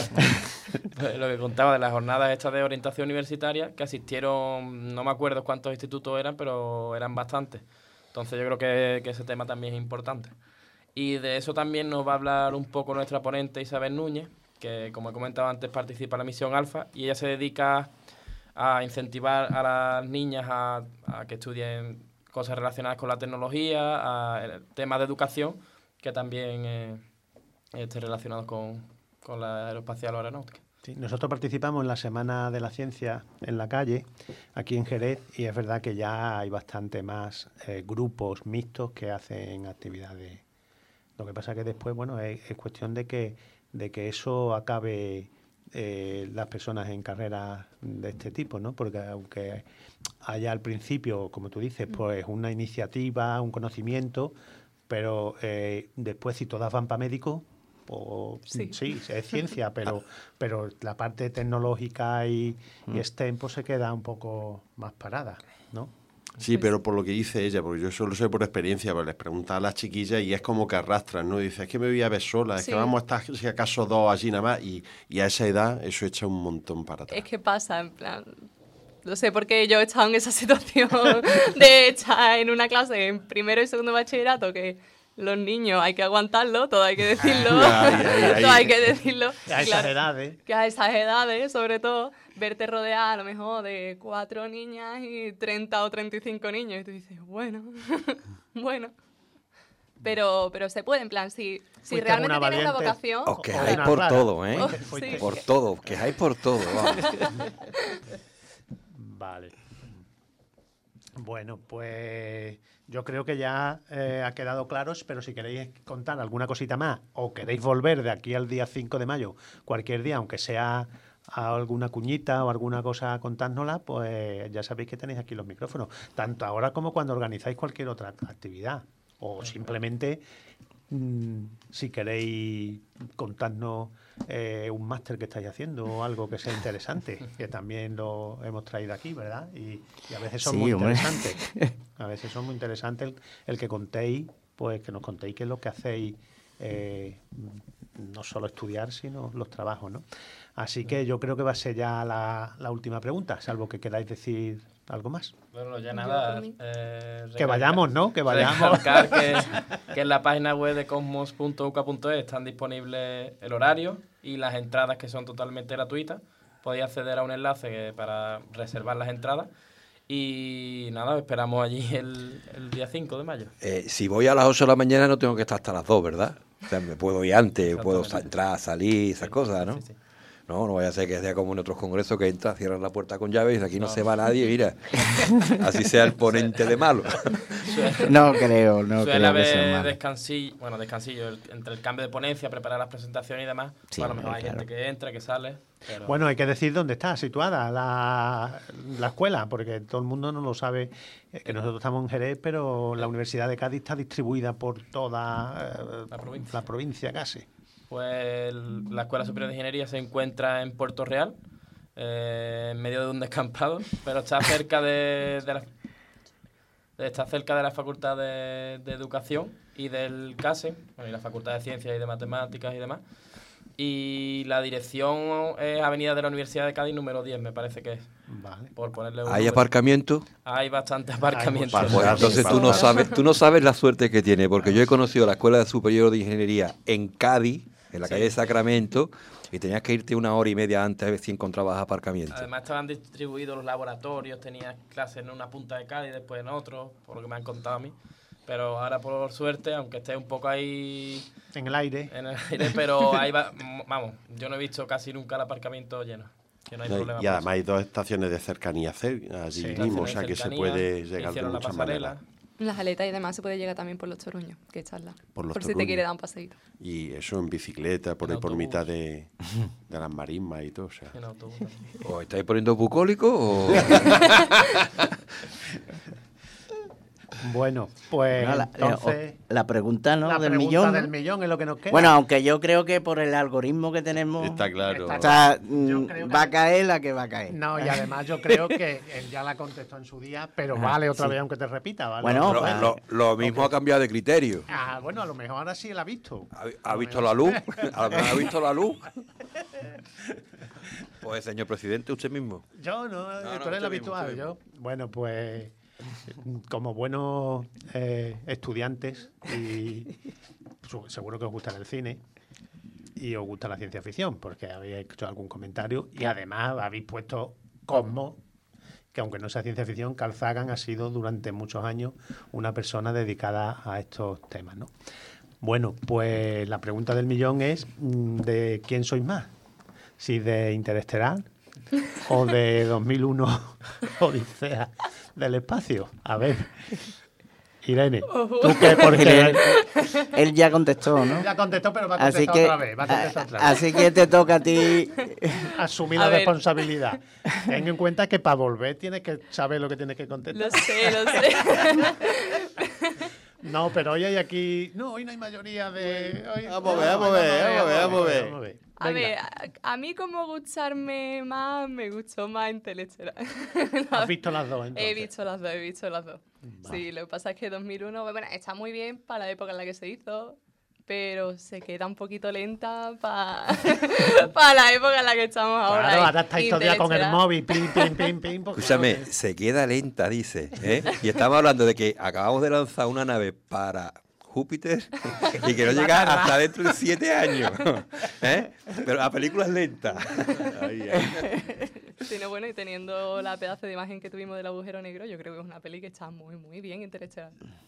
Pues lo que contaba de las jornadas estas de orientación universitaria, que asistieron, no me acuerdo cuántos institutos eran, pero eran bastantes. Entonces yo creo que, que ese tema también es importante. Y de eso también nos va a hablar un poco nuestra ponente Isabel Núñez, que como he comentado antes participa en la misión Alfa y ella se dedica a incentivar a las niñas a, a que estudien cosas relacionadas con la tecnología, a el tema de educación, que también eh, esté relacionado con, con la aeroespacial o aeronáutica. Sí, nosotros participamos en la Semana de la Ciencia en la calle, aquí en Jerez, y es verdad que ya hay bastante más eh, grupos mixtos que hacen actividades. Lo que pasa que después, bueno, es, es cuestión de que, de que eso acabe eh, las personas en carreras de este tipo, ¿no? Porque aunque haya al principio, como tú dices, pues una iniciativa, un conocimiento, pero eh, después si todas van para médico, pues Sí. sí, es ciencia, pero, pero la parte tecnológica y, y STEM pues se queda un poco más parada, ¿no? Sí, pero por lo que dice ella, porque yo solo sé por experiencia, pero les pregunta a las chiquillas y es como que arrastran, ¿no? Dice, es que me voy a ver sola, es Sí. que vamos a estar, si acaso, dos allí nada más, y, y a esa edad eso echa un montón para atrás. Es que pasa, en plan... No sé por qué yo he estado en esa situación de estar en una clase en primero y segundo bachillerato que los niños hay que aguantarlo, todo hay que decirlo, Ay, ay, ay. todo hay que decirlo. A esas Claro, edades. que a esas edades, sobre todo, verte rodeada a lo mejor de cuatro niñas y treinta o treinta y cinco niños. Y tú dices, bueno, bueno. Pero, pero se puede, en plan, si, si Fuiste realmente una tienes la valiente. vocación... Os O- quejáis una por rara. todo, ¿eh? Oh, Fuiste- sí. Por todo, os quejáis por todo. Vamos. Vale. Bueno, pues yo creo que ya eh, ha quedado claro, pero si queréis contar alguna cosita más o queréis volver de aquí al día cinco de mayo, cualquier día, aunque sea a alguna cuñita o alguna cosa, contárnosla, pues ya sabéis que tenéis aquí los micrófonos, tanto ahora como cuando organizáis cualquier otra actividad o simplemente mm, si queréis contarnos eh, un máster que estáis haciendo o algo que sea interesante, que también lo hemos traído aquí, ¿verdad? Y, y a veces son Sí, muy hombre. interesantes. A veces son muy interesantes el, el que contéis, pues que nos contéis qué es lo que hacéis, eh, no solo estudiar, sino los trabajos, ¿no? Así que yo creo que va a ser ya la, la última pregunta, salvo que queráis decir algo más. Bueno, ya Yo nada. por mí. eh, Que recalcar- vayamos, ¿no? Que vayamos. recalcar que, que en la página web de cosmos punto u c a punto e s están disponibles el horario y las entradas que son totalmente gratuitas. Podéis acceder a un enlace que- para reservar las entradas. Y nada, esperamos allí el, el día cinco de mayo. Eh, si voy a las ocho de la mañana no tengo que estar hasta las dos, ¿verdad? O sea, me puedo ir antes, puedo sa- Exactamente. entrar, salir, esas cosas, ¿no? Sí, sí. No, no vaya a ser que sea como en otros congresos que entra, cierran la puerta con llave y de aquí no, no se va nadie, mira, así sea el ponente de malo. No creo, no Suele creo que sea haber malo. descansillo, bueno, descansillo, el- entre el cambio de ponencia, preparar las presentaciones y demás, Sí, pues a lo mejor hombre, hay gente claro. que entra, que sale, pero Bueno, hay que decir dónde está situada la, la escuela, porque todo el mundo no lo sabe, eh, que nosotros estamos en Jerez, pero la Universidad de Cádiz está distribuida por toda eh, La provincia. la provincia casi. pues el- la Escuela Superior de Ingeniería se encuentra en Puerto Real, eh, en medio de un descampado, pero está cerca de, de la, está cerca de la Facultad de, de Educación y del CASE, bueno, y la Facultad de Ciencias y de Matemáticas y demás. Y la dirección es Avenida de la Universidad de Cádiz número diez, me parece que es, Vale. por ponerle un ¿Hay número. aparcamiento? Hay bastante aparcamiento. mucho. Pues Claro, entonces sí, tú no claro. sabes, tú no sabes la suerte que tiene, porque yo he conocido la Escuela Superior de Ingeniería en Cádiz, en la Sí. calle de Sacramento, y tenías que irte una hora y media antes a ver si encontrabas aparcamiento. Además estaban distribuidos los laboratorios, tenías clases en una punta de Cádiz, después en otro, por lo que me han contado a mí. Pero ahora, por suerte, aunque esté un poco ahí En el aire. en el aire, pero ahí va, m- vamos, yo no he visto casi nunca el aparcamiento lleno, que no hay No, problema. y por además hay dos estaciones de cercanía cer- allí Sí. mismo, o Estaciones sea que se cercanías, puede llegar de hicieron la muchas pasarela. maneras. Las aletas y demás se puede llegar también por los Toruños, que echarla. Por los si te Toruños. quiere dar un paseíto. Y eso en bicicleta, por En ahí por autobús. mitad de, de las marismas y todo. O sea. En autobús también. ¿O estáis poniendo bucólico o...? Bueno, pues No, la, entonces... o- la pregunta, ¿no? la del pregunta millón. ¿no? del millón es lo que nos queda. Bueno, aunque yo creo que por el algoritmo que tenemos, Está claro. Está o sea, mm, Yo creo que- va a caer la que va a caer. No, y además yo creo que él ya la contestó en su día, pero Ajá, vale otra sí. vez aunque te repita, ¿vale? Bueno, Lo, pues- lo- lo mismo ha cambiado de criterio. Ah, bueno, a lo mejor ahora sí él ha visto. ¿Ha, ha visto la luz? ¿A lo mejor ha visto la luz? Pues, señor presidente, usted mismo. Yo no, no, tú eres usted el mismo, habitual, usted yo. Bueno, pues como buenos eh, estudiantes y su- seguro que os gusta el cine y os gusta la ciencia ficción, porque habéis hecho algún comentario y además habéis puesto Cosmo, que aunque no sea ciencia ficción, Carl Sagan ha sido durante muchos años una persona dedicada a estos temas, ¿no? Bueno, pues la pregunta del millón es mm, ¿de quién sois más? Si de Interestelar o de dos mil uno Odisea del espacio. A ver, Irene, tú que porque Irene. Él ya contestó, ¿no? ya contestó, pero va a Así contestar que, otra vez. Va a contestar otra vez. así que te toca a ti. Asumir A la ver. responsabilidad. Ten en cuenta que para volver tienes que saber lo que tienes que contestar. Lo sé, lo sé. No, pero hoy hay aquí. No, hoy no hay mayoría de. Hoy... Vamos a ver, vamos a ver, vamos a ver, vamos a ver. vamos a ver. A Venga. ver, a, a mí como gustarme más, me gustó más Interestelar. Has visto las dos, entonces. He visto las dos, he visto las dos. Sí, lo que pasa es que dos mil uno, bueno, está muy bien para la época en la que se hizo, pero se queda un poquito lenta para la época en la que estamos ahora. Claro, Y ahora estáis todo el día con el Interestelar- móvil, pim, pim, pim, pim. porque Escúchame, claro que- se queda lenta, dice. ¿eh? Y estamos hablando de que acabamos de lanzar una nave para Júpiter y que no llega hasta dentro de siete años. ¿eh? Pero la película es lenta. Ay, ay. Sí, no, bueno, y teniendo la pedazo de imagen que tuvimos del agujero negro, yo creo que es una peli que está muy, muy bien Interestelar.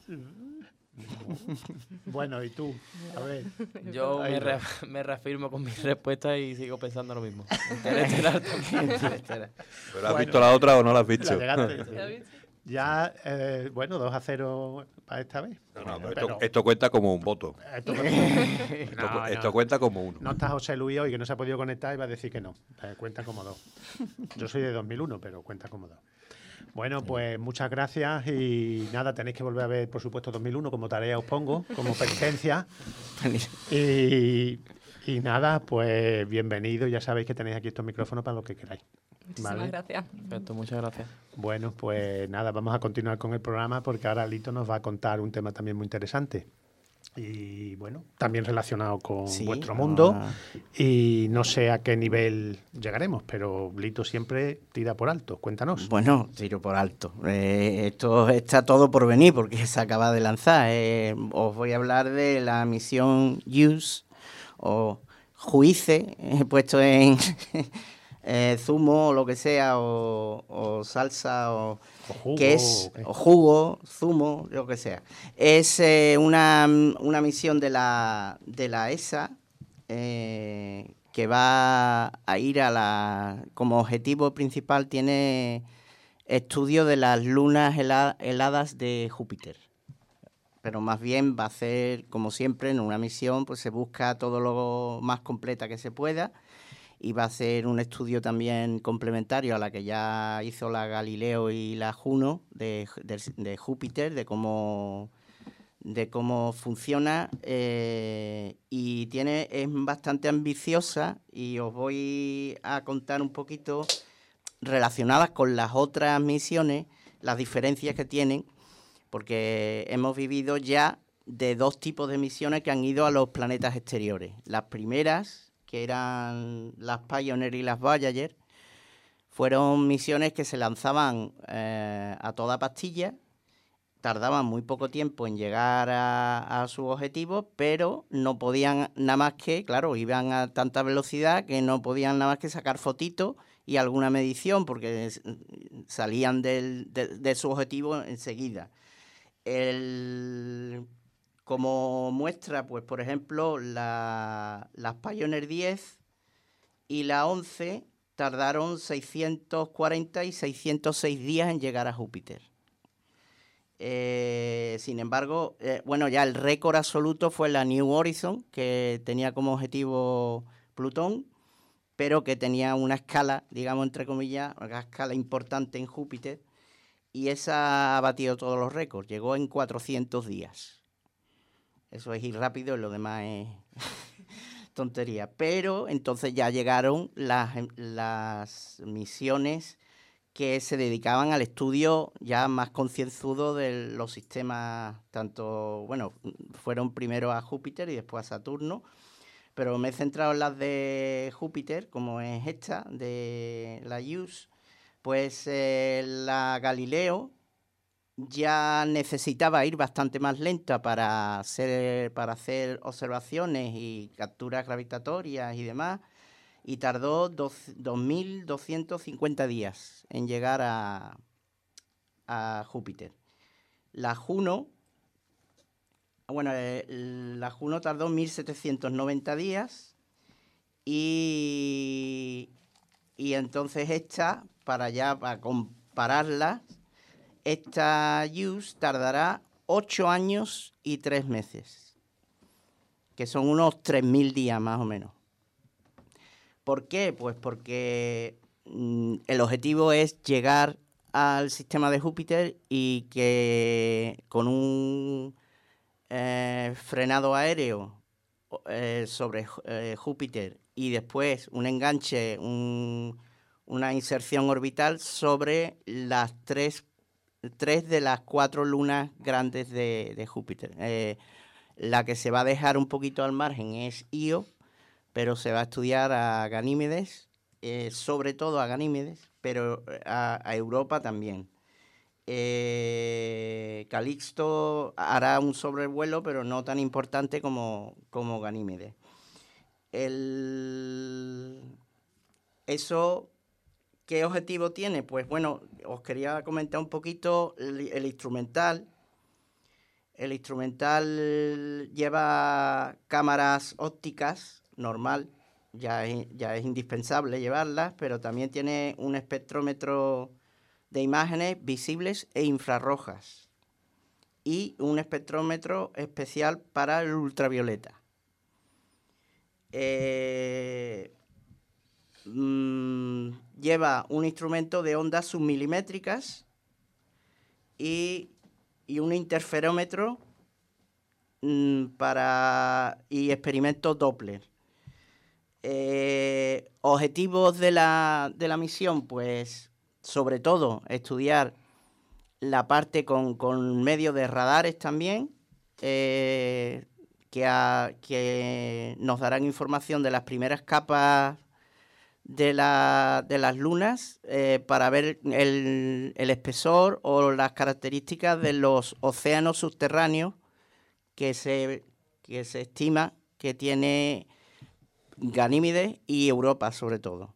Bueno, ¿y tú? A ver. Yo Ahí me, va. re- me reafirmo con mi respuesta y sigo pensando lo mismo. Interestelar también. Interestelar. ¿Pero has Bueno. visto la otra o no la has La visto? llegaste. ¿La has visto? Ya, eh, bueno, dos a cero para esta vez. No, no, Bueno, pero esto, esto cuenta como un voto. esto- Esto, No, cu- no. esto cuenta como uno. No está José Luis hoy, que no se ha podido conectar y va a decir que no. Eh, cuenta como dos. Yo soy de dos mil uno, pero cuenta como dos. Bueno, pues muchas gracias y nada, tenéis que volver a ver, por supuesto, dos mil uno como tarea os pongo, como penitencia. Y, y nada, pues bienvenido. Ya sabéis que tenéis aquí estos micrófonos para lo que queráis. Muchísimas Vale. gracias. Perfecto, muchas gracias. Bueno, pues nada, vamos a continuar con el programa porque ahora Lito nos va a contar un tema también muy interesante. Y bueno, también relacionado con Sí, vuestro mundo. ah. Y no sé a qué nivel llegaremos, pero Lito siempre tira por alto. Cuéntanos. Bueno, tiro por alto. Eh, esto está todo por venir porque se acaba de lanzar. Eh, os voy a hablar de la misión Use o Juice, eh, puesto en eh, zumo o lo que sea, o, o salsa, o, O jugo, que es ¿o qué? o jugo, zumo, lo que sea. Es eh, una, una misión de la, de la E S A, eh, que va a ir a la... Como objetivo principal tiene estudio de las lunas hela- heladas de Júpiter. Pero más bien va a ser, como siempre, en una misión, pues se busca todo lo más completa que se pueda, y va a ser un estudio también complementario a la que ya hizo la Galileo y la Juno de, de, de Júpiter, de cómo, de cómo funciona, eh, y tiene, es bastante ambiciosa, y os voy a contar un poquito relacionadas con las otras misiones, las diferencias que tienen, porque hemos vivido ya de dos tipos de misiones que han ido a los planetas exteriores. Las primeras, que eran las Pioneer y las Voyager, fueron misiones que se lanzaban eh, a toda pastilla, tardaban muy poco tiempo en llegar a, a su objetivo, pero no podían nada más que, claro, iban a tanta velocidad que no podían nada más que sacar fotitos y alguna medición, porque salían del, de, de su objetivo enseguida. El, como muestra, pues por ejemplo, la, las Pioneer diez y la once tardaron seiscientos cuarenta y seiscientos seis días en llegar a Júpiter. Eh, sin embargo, eh, bueno, ya el récord absoluto fue la New Horizon, que tenía como objetivo Plutón, pero que tenía una escala, digamos entre comillas, una escala importante en Júpiter, y esa ha batido todos los récords, llegó en cuatrocientos días. Eso es ir rápido y lo demás es tontería. Pero entonces ya llegaron las, las misiones que se dedicaban al estudio ya más concienzudo de los sistemas, tanto, bueno, fueron primero a Júpiter y después a Saturno, pero me he centrado en las de Júpiter, como es esta, de la I U S. Pues eh, la Galileo ya necesitaba ir bastante más lenta para hacer, para hacer observaciones y capturas gravitatorias y demás, y tardó dos mil doscientos cincuenta días en llegar a, a Júpiter. La Juno, bueno, eh, la Juno tardó mil setecientos noventa días, y, y entonces esta, para ya para compararla, esta I U S tardará ocho años y tres meses, que son unos tres mil días más o menos. ¿Por qué? Pues porque mmm, el objetivo es llegar al sistema de Júpiter y que con un eh, frenado aéreo eh, sobre eh, Júpiter y después un enganche, un, una inserción orbital sobre las tres, tres de las cuatro lunas grandes de, de Júpiter. Eh, la que se va a dejar un poquito al margen es Io, pero se va a estudiar a Ganímedes, eh, sobre todo a Ganímedes, pero a, a Europa también. Eh, Calixto hará un sobrevuelo, pero no tan importante como, como Ganímedes. El... Eso, ¿qué objetivo tiene? Pues bueno, os quería comentar un poquito el, el instrumental. El instrumental lleva cámaras ópticas, normal, ya es, ya es indispensable llevarlas, pero también tiene un espectrómetro de imágenes visibles e infrarrojas y un espectrómetro especial para el ultravioleta. Eh, mmm, lleva un instrumento de ondas submilimétricas y, y un interferómetro mmm, para, y experimentos Doppler. Eh, objetivos de la, de la misión, pues sobre todo estudiar la parte con, con medio de radares también, eh, que, a, que nos darán información de las primeras capas de, la, de las lunas eh, para ver el, el espesor o las características de los océanos subterráneos que se, que se estima que tiene Ganímedes y Europa sobre todo.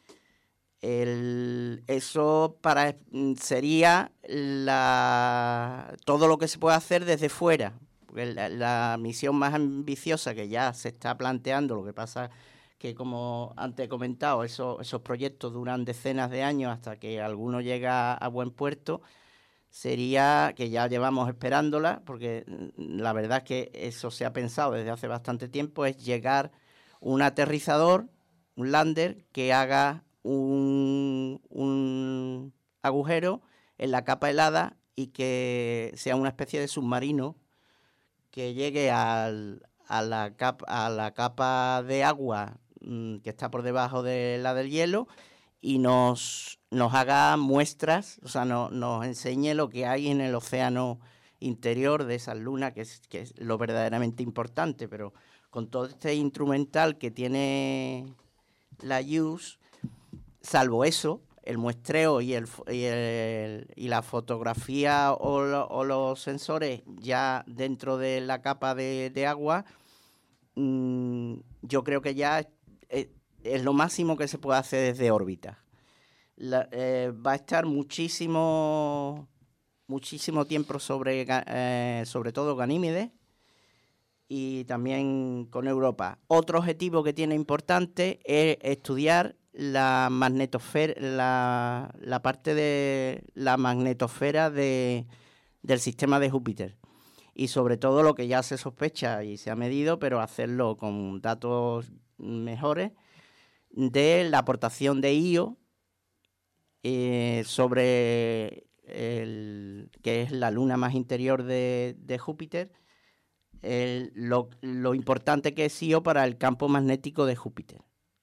El, eso para, sería la, todo lo que se puede hacer desde fuera. Porque la, la misión más ambiciosa que ya se está planteando, lo que pasa que como antes he comentado, esos, esos proyectos duran decenas de años hasta que alguno llega a buen puerto, sería, que ya llevamos esperándola, porque la verdad es que eso se ha pensado desde hace bastante tiempo, es llegar un aterrizador, un lander, que haga un, un agujero en la capa helada y que sea una especie de submarino que llegue al, a, la capa, a la capa de agua mmm, que está por debajo de la del hielo y nos, nos haga muestras, o sea, no, nos enseñe lo que hay en el océano interior de esas lunas, que es, que es lo verdaderamente importante, pero con todo este instrumental que tiene la I U S, salvo eso, el muestreo y, el, y, el, y la fotografía o, lo, o los sensores ya dentro de la capa de, de agua, mmm, yo creo que ya es, es lo máximo que se puede hacer desde órbita. La, eh, va a estar muchísimo, muchísimo tiempo sobre, eh, sobre todo Ganímedes, y también con Europa. Otro objetivo que tiene importante es estudiar la magnetosfera, la, la parte de la magnetosfera de, del sistema de Júpiter. Y sobre todo lo que ya se sospecha y se ha medido, pero hacerlo con datos mejores, de la aportación de Io eh, sobre el, que es la luna más interior de, de Júpiter, el, lo, lo importante que es Io para el campo magnético de Júpiter.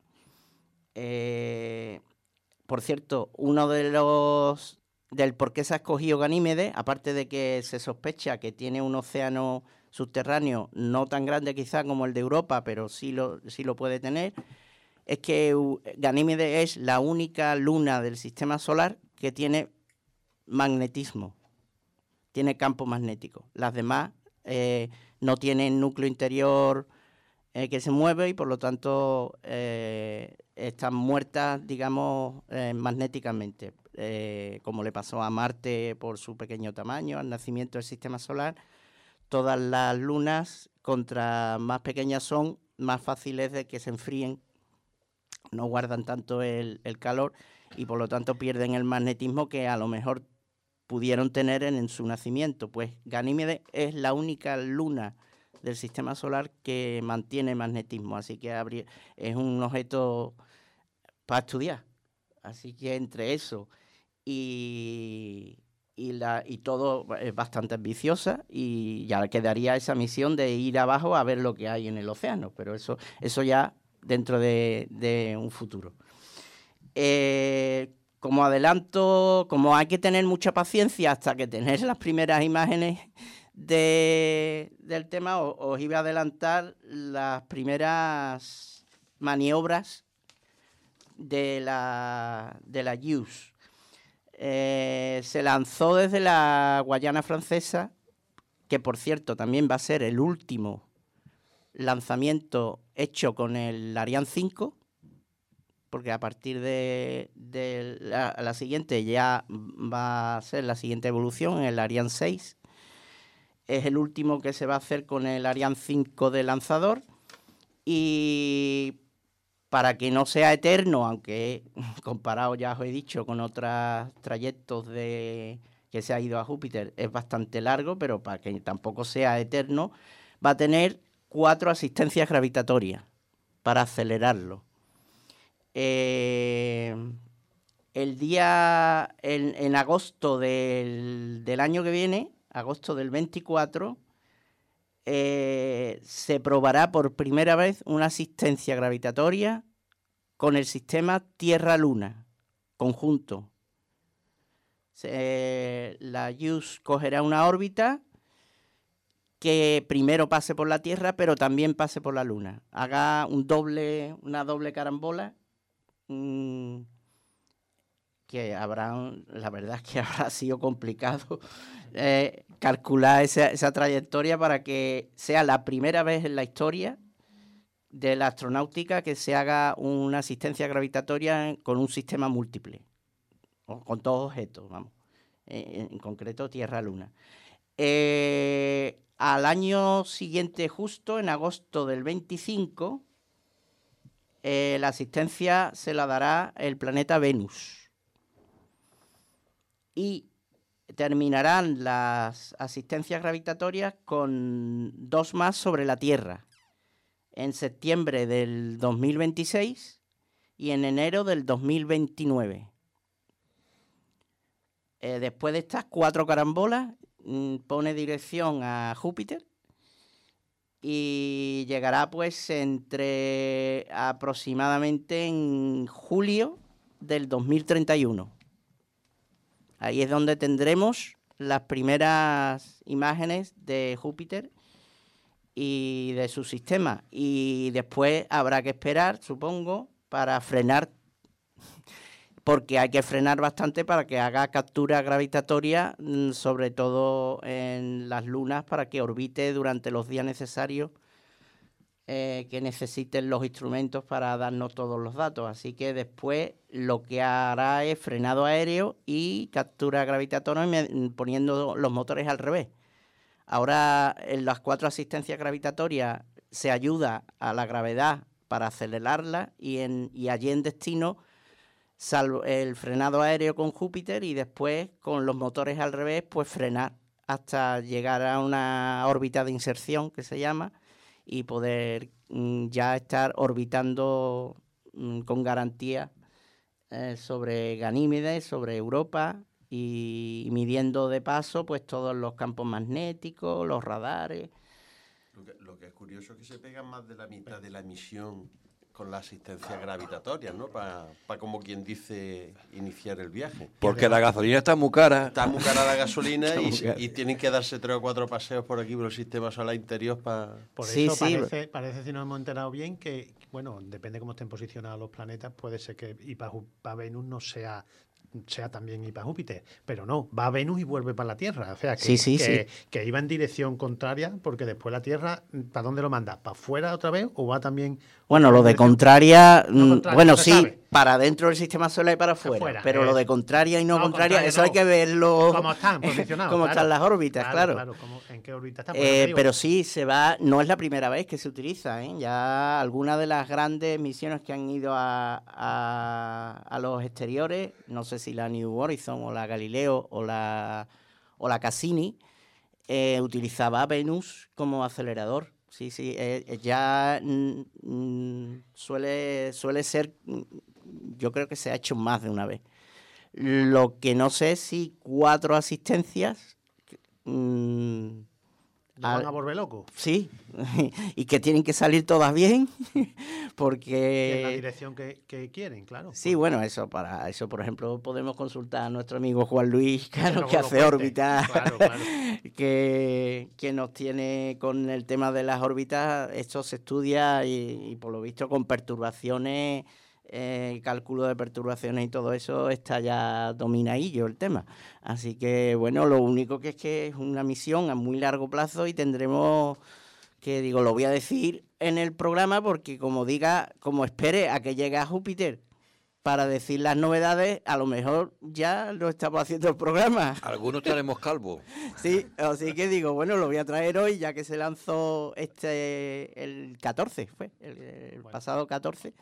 Eh, por cierto, uno de los del por qué se ha escogido Ganímedes, aparte de que se sospecha que tiene un océano subterráneo no tan grande quizá como el de Europa, pero sí lo, sí lo puede tener, es que Ganímedes es la única luna del sistema solar que tiene magnetismo, tiene campo magnético. Las demás eh, no tienen núcleo interior eh, que se mueve y por lo tanto eh, están muertas, digamos, eh, magnéticamente, eh, como le pasó a Marte por su pequeño tamaño, al nacimiento del sistema solar. Todas las lunas, contra más pequeñas son, más fáciles de que se enfríen, no guardan tanto el, el calor y por lo tanto pierden el magnetismo que a lo mejor pudieron tener en, en su nacimiento. Pues Ganímedes es la única luna del sistema solar que mantiene magnetismo, así que habría, es un objeto para estudiar. Así que entre eso y, y, la, y todo es bastante ambiciosa y ya quedaría esa misión de ir abajo a ver lo que hay en el océano, pero eso, eso ya dentro de, de un futuro. Eh, como adelanto, como hay que tener mucha paciencia hasta que tener las primeras imágenes de, del tema, os, os iba a adelantar las primeras maniobras de la, de la I U S. Eh, se lanzó desde la Guayana Francesa, que por cierto también va a ser el último lanzamiento hecho con el Ariane cinco, porque a partir de, de la, la siguiente ya va a ser la siguiente evolución, el Ariane seis. Es el último que se va a hacer con el Ariane cinco de lanzador y para que no sea eterno, aunque comparado, ya os he dicho, con otros trayectos de, que se ha ido a Júpiter, es bastante largo, pero para que tampoco sea eterno, va a tener cuatro asistencias gravitatorias para acelerarlo. Eh, el día, en, en agosto del, del año que viene, agosto del veinticuatro, eh, se probará por primera vez una asistencia gravitatoria con el sistema Tierra-Luna conjunto. Se, la I U S cogerá una órbita que primero pase por la Tierra, pero también pase por la Luna. Haga un doble, una doble carambola, mmm, que habrá, la verdad es que habrá sido complicado eh, calcular esa, esa trayectoria para que sea la primera vez en la historia de la astronáutica que se haga una asistencia gravitatoria con un sistema múltiple, o con dos objetos, vamos, en, en concreto Tierra-Luna. Eh, al año siguiente, justo en agosto del veinticinco, eh, la asistencia se la dará el planeta Venus. Y terminarán las asistencias gravitatorias con dos más sobre la Tierra, en septiembre del dos mil veintiséis y en enero del dos mil veintinueve. Eh, después de estas cuatro carambolas, mmm, pone dirección a Júpiter y llegará pues entre aproximadamente en julio del dos mil treinta y uno. Ahí es donde tendremos las primeras imágenes de Júpiter y de su sistema. Y después habrá que esperar, supongo, para frenar, porque hay que frenar bastante para que haga captura gravitatoria, sobre todo en las lunas, para que orbite durante los días necesarios eh, que necesiten los instrumentos para darnos todos los datos. Así que después lo que hará es frenado aéreo y captura gravitatoria poniendo los motores al revés. Ahora en las cuatro asistencias gravitatorias se ayuda a la gravedad para acelerarla y, en, y allí en destino salvo el frenado aéreo con Júpiter y después con los motores al revés pues frenar hasta llegar a una órbita de inserción que se llama y poder mm, ya estar orbitando mm, con garantía eh, sobre Ganímedes, sobre Europa y, y midiendo de paso pues todos los campos magnéticos, los radares. Lo que, lo que es curioso es que se pegan más de la mitad de la misión con la asistencia gravitatoria, ¿no? Para, pa, como quien dice, iniciar el viaje. Porque la gasolina está muy cara. Está muy cara la gasolina y, y tienen que darse tres o cuatro paseos por aquí por el sistema solar interior para... Por Sí, eso sí. parece, parece, si nos hemos enterado bien, que, bueno, depende de cómo estén posicionados los planetas, puede ser que y para Venus no sea sea también ir para Júpiter, pero no, va a Venus y vuelve para la Tierra, o sea, que, Sí, sí, que, sí. que iba en dirección contraria, porque después la Tierra, ¿para dónde lo manda? ¿Para afuera otra vez o va también...? Bueno, lo de dirección? contraria, No, mm, contraria, bueno, no se sí, sabe. para dentro del sistema solar y para afuera, Afuera, pero eh. lo de contraria y no, No, contraria, contraria eso no. hay que verlo. ¿Cómo están posicionados? Cómo claro. están las órbitas, claro. Claro, cómo- en qué órbita están. Eh, pero sí, se va, no es la primera vez que se utiliza, ¿eh? Ya algunas de las grandes misiones que han ido a, a, a los exteriores, no sé si la New Horizon o la Galileo o la, o la Cassini, eh, utilizaba Venus como acelerador. Sí, sí, eh, ya mm, mm, suele, suele ser, mm, yo creo que se ha hecho más de una vez. Lo que no sé es si cuatro asistencias... mm, ¿Nos van a volver locos? Sí, y que tienen que salir todas bien, Que es la porque... dirección que, que quieren, claro. Sí, bueno, eso para eso, por ejemplo, podemos consultar a nuestro amigo Juan Luis, claro, nos que lo hace cuente. órbitas, Claro, claro. que, que nos tiene con el tema de las órbitas, esto se estudia y, y por lo visto con perturbaciones, eh, cálculo de perturbaciones y todo eso está ya dominadillo el tema. Así que, bueno, lo único que es que es una misión a muy largo plazo y tendremos que, digo, lo voy a decir en el programa porque como diga, como espere a que llegue a Júpiter para decir las novedades, a lo mejor ya lo estamos haciendo el programa. Algunos estaremos calvos. Sí, así que digo, bueno, lo voy a traer hoy ya que se lanzó este el catorce, fue, el, el Bueno. pasado catorce.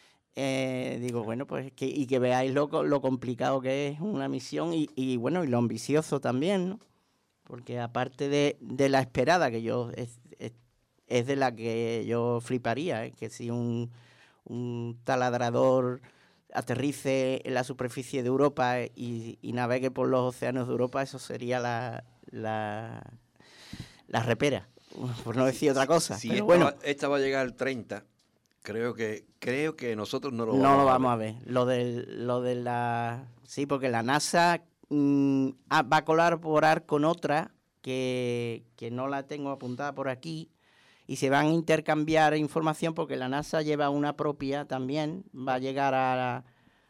Eh, digo, bueno, pues que, y que veáis lo, co- lo complicado que es una misión y, y bueno, y lo ambicioso también, ¿no? Porque aparte de, de la esperada, que yo es, es, es de la que yo fliparía, ¿eh? Que si un, un taladrador aterrice en la superficie de Europa y, y navegue por los océanos de Europa, eso sería la, la, la repera, por no decir otra cosa. Si Pero esta, bueno, va, esta va a llegar al treinta, creo que creo que nosotros no lo vamos, no lo a, vamos ver. a ver. Lo del, lo de la... Sí, porque la NASA mm, ah, va a colaborar con otra que, que no la tengo apuntada por aquí y se van a intercambiar información porque la NASA lleva una propia también, va a llegar a,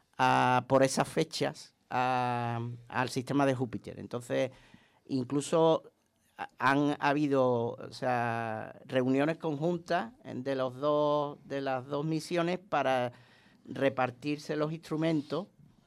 a por esas fechas a- al sistema de Júpiter. Entonces, incluso ha- han habido, o sea, reuniones conjuntas de los dos de las dos misiones para repartirse los instrumentos,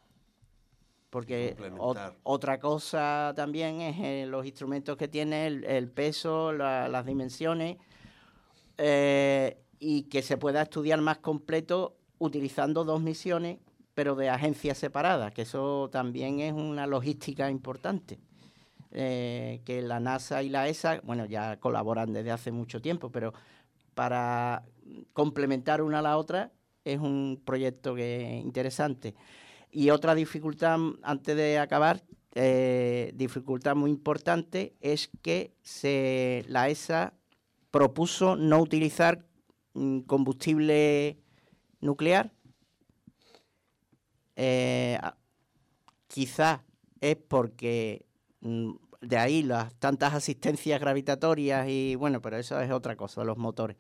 porque ot- Complementar. otra cosa también es eh, los instrumentos que tiene, el, el peso, la- las dimensiones, eh, y que se pueda estudiar más completo utilizando dos misiones, pero de agencias separadas, que eso también es una logística importante. Eh, que la NASA y la E S A, bueno, ya colaboran desde hace mucho tiempo, pero para complementar una a la otra es un proyecto que es interesante. Y otra dificultad, antes de acabar, eh, dificultad muy importante, es que se, la E S A propuso no utilizar mm, combustible nuclear. Eh, quizás es porque de ahí las tantas asistencias gravitatorias y bueno, pero eso es otra cosa, los motores.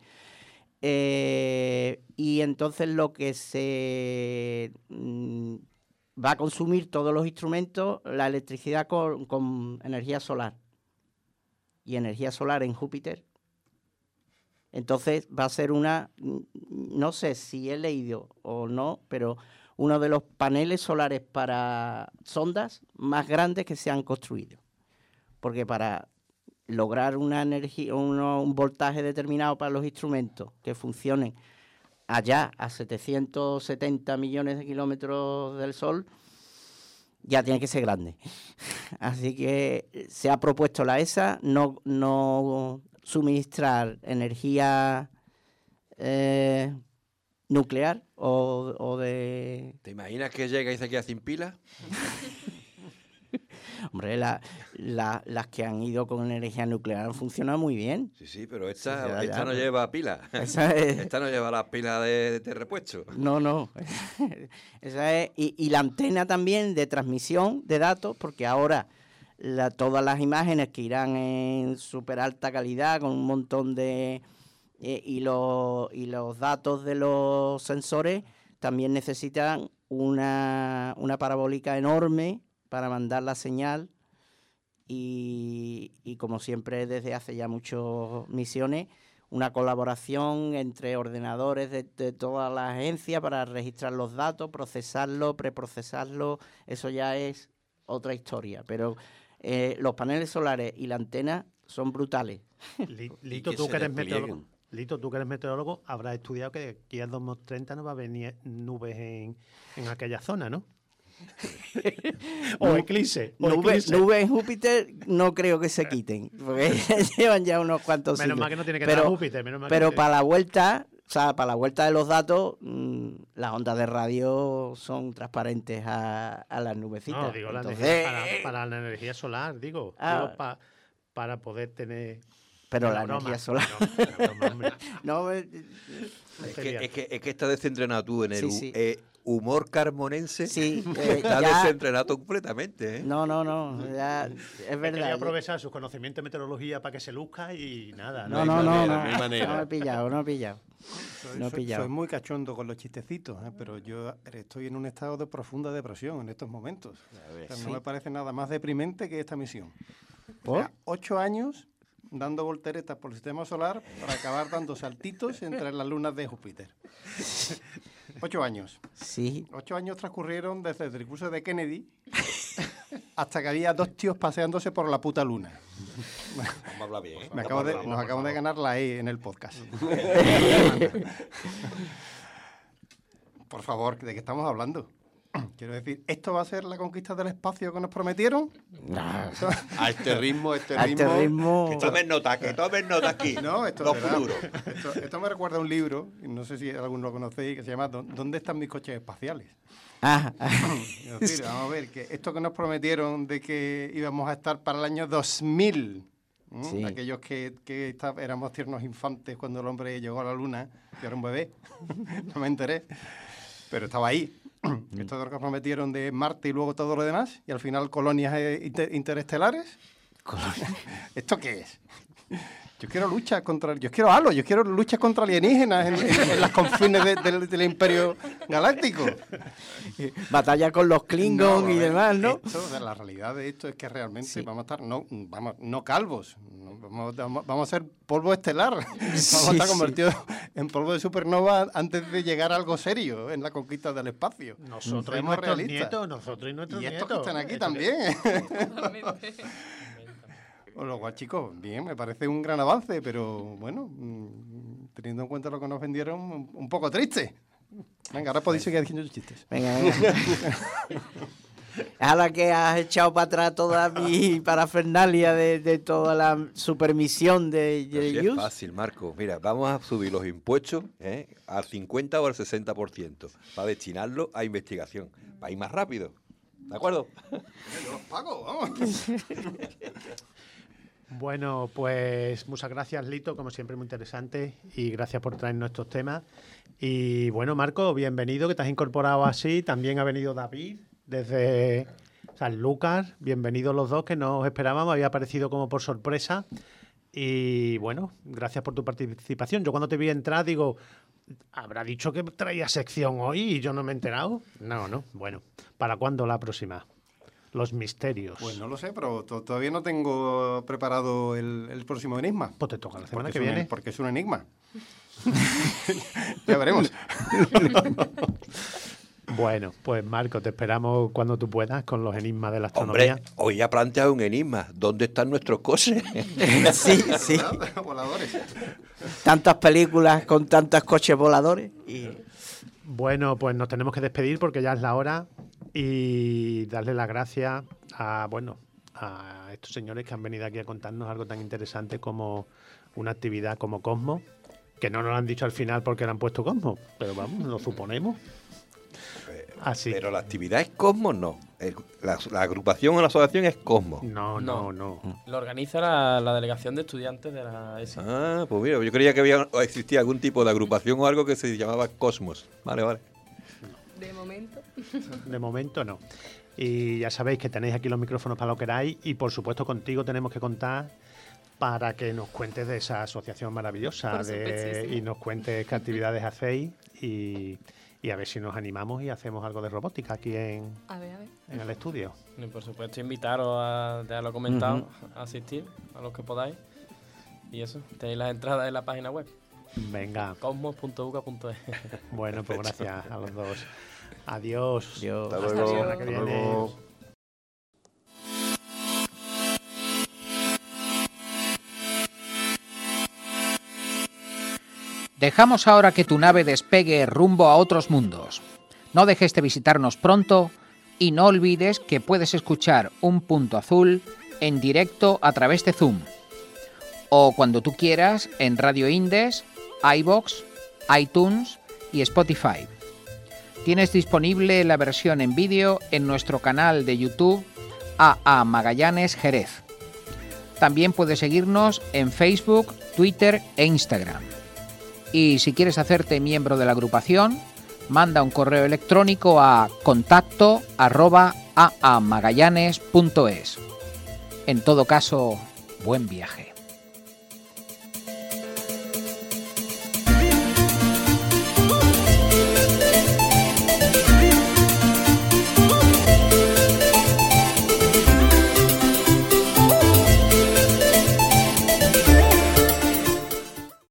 Eh, y entonces lo que se mm, va a consumir todos los instrumentos, la electricidad con, con energía solar. Y energía solar en Júpiter. Entonces va a ser una, no sé si he leído o no, pero uno de los paneles solares para sondas más grandes que se han construido. Porque para lograr una energía, uno, un voltaje determinado para los instrumentos que funcionen allá a setecientos setenta millones de kilómetros del Sol, ya tiene que ser grande. Así que se ha propuesto la E S A no, no suministrar energía eh, nuclear o, o de... ¿Te imaginas que llega y se queda sin pila? Hombre, la, la, las que han ido con energía nuclear han funcionado muy bien. Sí, sí, pero esta, Sí, ya, esta ya, no pero- lleva pila. Esa es- Esta no lleva las pilas de, de repuesto. No, no. Esa es, y, y la antena también de transmisión de datos, porque ahora la, todas las imágenes que irán en súper alta calidad, con un montón de... eh, y, los, y los datos de los sensores también necesitan una, una parabólica enorme para mandar la señal. Y, y como siempre desde hace ya muchas misiones, una colaboración entre ordenadores de, de todas las agencias para registrar los datos, procesarlos, preprocesarlos, eso ya es otra historia. Pero eh, los paneles solares y la antena son brutales. Li- Lito, que tú se que eres desplieguen. meteorólogo, Lito, tú que eres meteorólogo, habrás estudiado que de aquí al dos mil treinta no va a venir nubes en, en aquella zona, ¿no? o eclipse. o Nubes eclipse. nubes en Júpiter no creo que se quiten, porque llevan ya unos cuantos Menos siglos. mal que no tiene que pero, dar Júpiter, menos mal que Pero no tiene- para la vuelta, o sea, para la vuelta de los datos, mmm, las ondas de radio son transparentes a, a las nubecitas. No, digo, la Entonces, energía- para, para la energía solar, digo. Ah. digo, pa- para poder tener... pero Una la broma, energía solar... una broma, hombre. no, eh, Es que, es, que, es que estás desentrenado tú en el Sí, hu- sí. eh, humor carmonense. sí, eh, Estás ya- desentrenado completamente, ¿eh? no, no, no, ya, es Quería verdad. aprovechar sus conocimientos de meteorología para que se luzca y nada. No, hay no, no, manera, no, no hay manera. no he pillado, no he pillado. Soy, No he soy- pillado. soy muy cachondo con los chistecitos, ¿eh? Pero yo estoy en un estado de profunda depresión en estos momentos. O sea, no me parece nada más deprimente que esta misión. O ¿Por? sea, ocho años dando volteretas por el sistema solar para acabar dando saltitos entre las lunas de Júpiter. Ocho años. Sí, Ocho años transcurrieron desde el discurso de Kennedy hasta que había dos tíos paseándose por la puta luna. Vamos a hablar bien, ¿eh? Me acabo de, nos acabamos de ganar la E en el podcast. Por favor, ¿de qué estamos hablando? Quiero decir, ¿esto va a ser la conquista del espacio que nos prometieron? A este ritmo, a este a ritmo. este ritmo... Que tomen nota, que tomen nota aquí. No, esto, Los de verdad, futuros. esto, esto me recuerda a un libro, y no sé si alguno lo conocéis, que se llama ¿Dó- ¿Dónde están mis coches espaciales? Ah, Es decir, vamos a ver, que esto que nos prometieron de que íbamos a estar para el año dos mil, ¿m? Sí. aquellos que, que está- éramos tiernos infantes cuando el hombre llegó a la luna, yo era un bebé, no me enteré, pero estaba ahí. Esto es lo que prometieron de Marte y luego todo lo demás, y al final colonias eh, inter- interestelares. ¿Esto qué es? Yo quiero lucha contra... Yo quiero halo, yo quiero luchas contra alienígenas en, en- en las confines de- del, del Imperio Galáctico. batalla con los Klingons No, y a ver, demás, ¿no? esto, o sea, la realidad de esto es que realmente Sí. vamos a estar, no, vamos, no calvos, no, vamos, vamos- vamos a ser polvo estelar. Vamos Sí, a estar sí. convertidos en polvo de supernova antes de llegar a algo serio en la conquista del espacio. Nosotros y Seamos nuestros realistas. nietos, nosotros y nuestros Y nietos. estos que están aquí Esto también. Lo cual, chicos, bien, me parece un gran avance, pero bueno, mmm, teniendo en cuenta lo que nos vendieron, un, un poco triste. Venga, ahora podéis seguir diciendo chistes. Venga, venga. Ahora que has echado para atrás toda mi parafernalia de, de toda la supermisión de, de Así es Yus. fácil, Marco. Mira, vamos a subir los impuestos ¿eh? al cincuenta o al sesenta por ciento para destinarlo a investigación, para ir más rápido. ¿De acuerdo? Yo los pago, vamos. Bueno, pues muchas gracias, Lito, como siempre muy interesante, y gracias por traernos estos temas. Y bueno, Marco, bienvenido, que te has incorporado así. También ha venido David desde San Lucas. Bienvenidos los dos, que no os esperábamos, había aparecido como por sorpresa. Y bueno, gracias por tu participación. Yo cuando te vi entrar digo, ¿habrá dicho que traía sección hoy y yo no me he enterado? No, no. Bueno, ¿para cuándo la próxima? Los misterios. Pues no lo sé, pero to- todavía no tengo preparado el, el próximo enigma. Pues te toca la semana Porque que es un viene. en- porque es un enigma. Ya veremos. Bueno, pues Marco, te esperamos cuando tú puedas con los enigmas de la astronomía. Hombre, hoy ha planteado un enigma. ¿Dónde están nuestros coches? Sí, sí. Voladores. Tantas películas con tantos coches voladores. Y Bueno, pues nos tenemos que despedir porque ya es la hora y darle las gracias a, bueno, a estos señores que han venido aquí a contarnos algo tan interesante como una actividad como Cosmos, que no nos lo han dicho al final porque le han puesto Cosmos, pero vamos, lo suponemos. Así. Pero la actividad es Cosmos, no. El- La, la agrupación o la asociación es Cosmos. No, no, no. Lo organiza la, la delegación de estudiantes de la E S I. Ah, pues mira, yo creía que había o existía algún tipo de agrupación o algo que se llamaba Cosmos. Vale, vale. De momento. De momento no. Y ya sabéis que tenéis aquí los micrófonos para lo que queráis y por supuesto contigo tenemos que contar para que nos cuentes de esa asociación maravillosa Por de, supuestísimo. y nos cuentes qué actividades hacéis y, y a ver si nos animamos y hacemos algo de robótica aquí en, A ver, a ver. en el estudio. Y por supuesto, invitaros a, ya lo he comentado, a asistir, a los que podáis. Y eso, tenéis las entradas en la página web, Venga, cosmos punto u c a punto e s. bueno, pues gracias a los dos. Adiós. Dios. Hasta Hasta luego. luego. La que Hasta viene. luego. Dejamos ahora que tu nave despegue rumbo a otros mundos. No dejes de visitarnos pronto y no olvides que puedes escuchar Un Punto Azul en directo a través de Zoom o cuando tú quieras en Radio Indes, iVoox, iTunes y Spotify. Tienes disponible la versión en vídeo en nuestro canal de YouTube A A Magallanes Jerez. También puedes seguirnos en Facebook, Twitter e Instagram. Y si quieres hacerte miembro de la agrupación, manda un correo electrónico a contacto arroba aamagallanes punto es. En todo caso, buen viaje.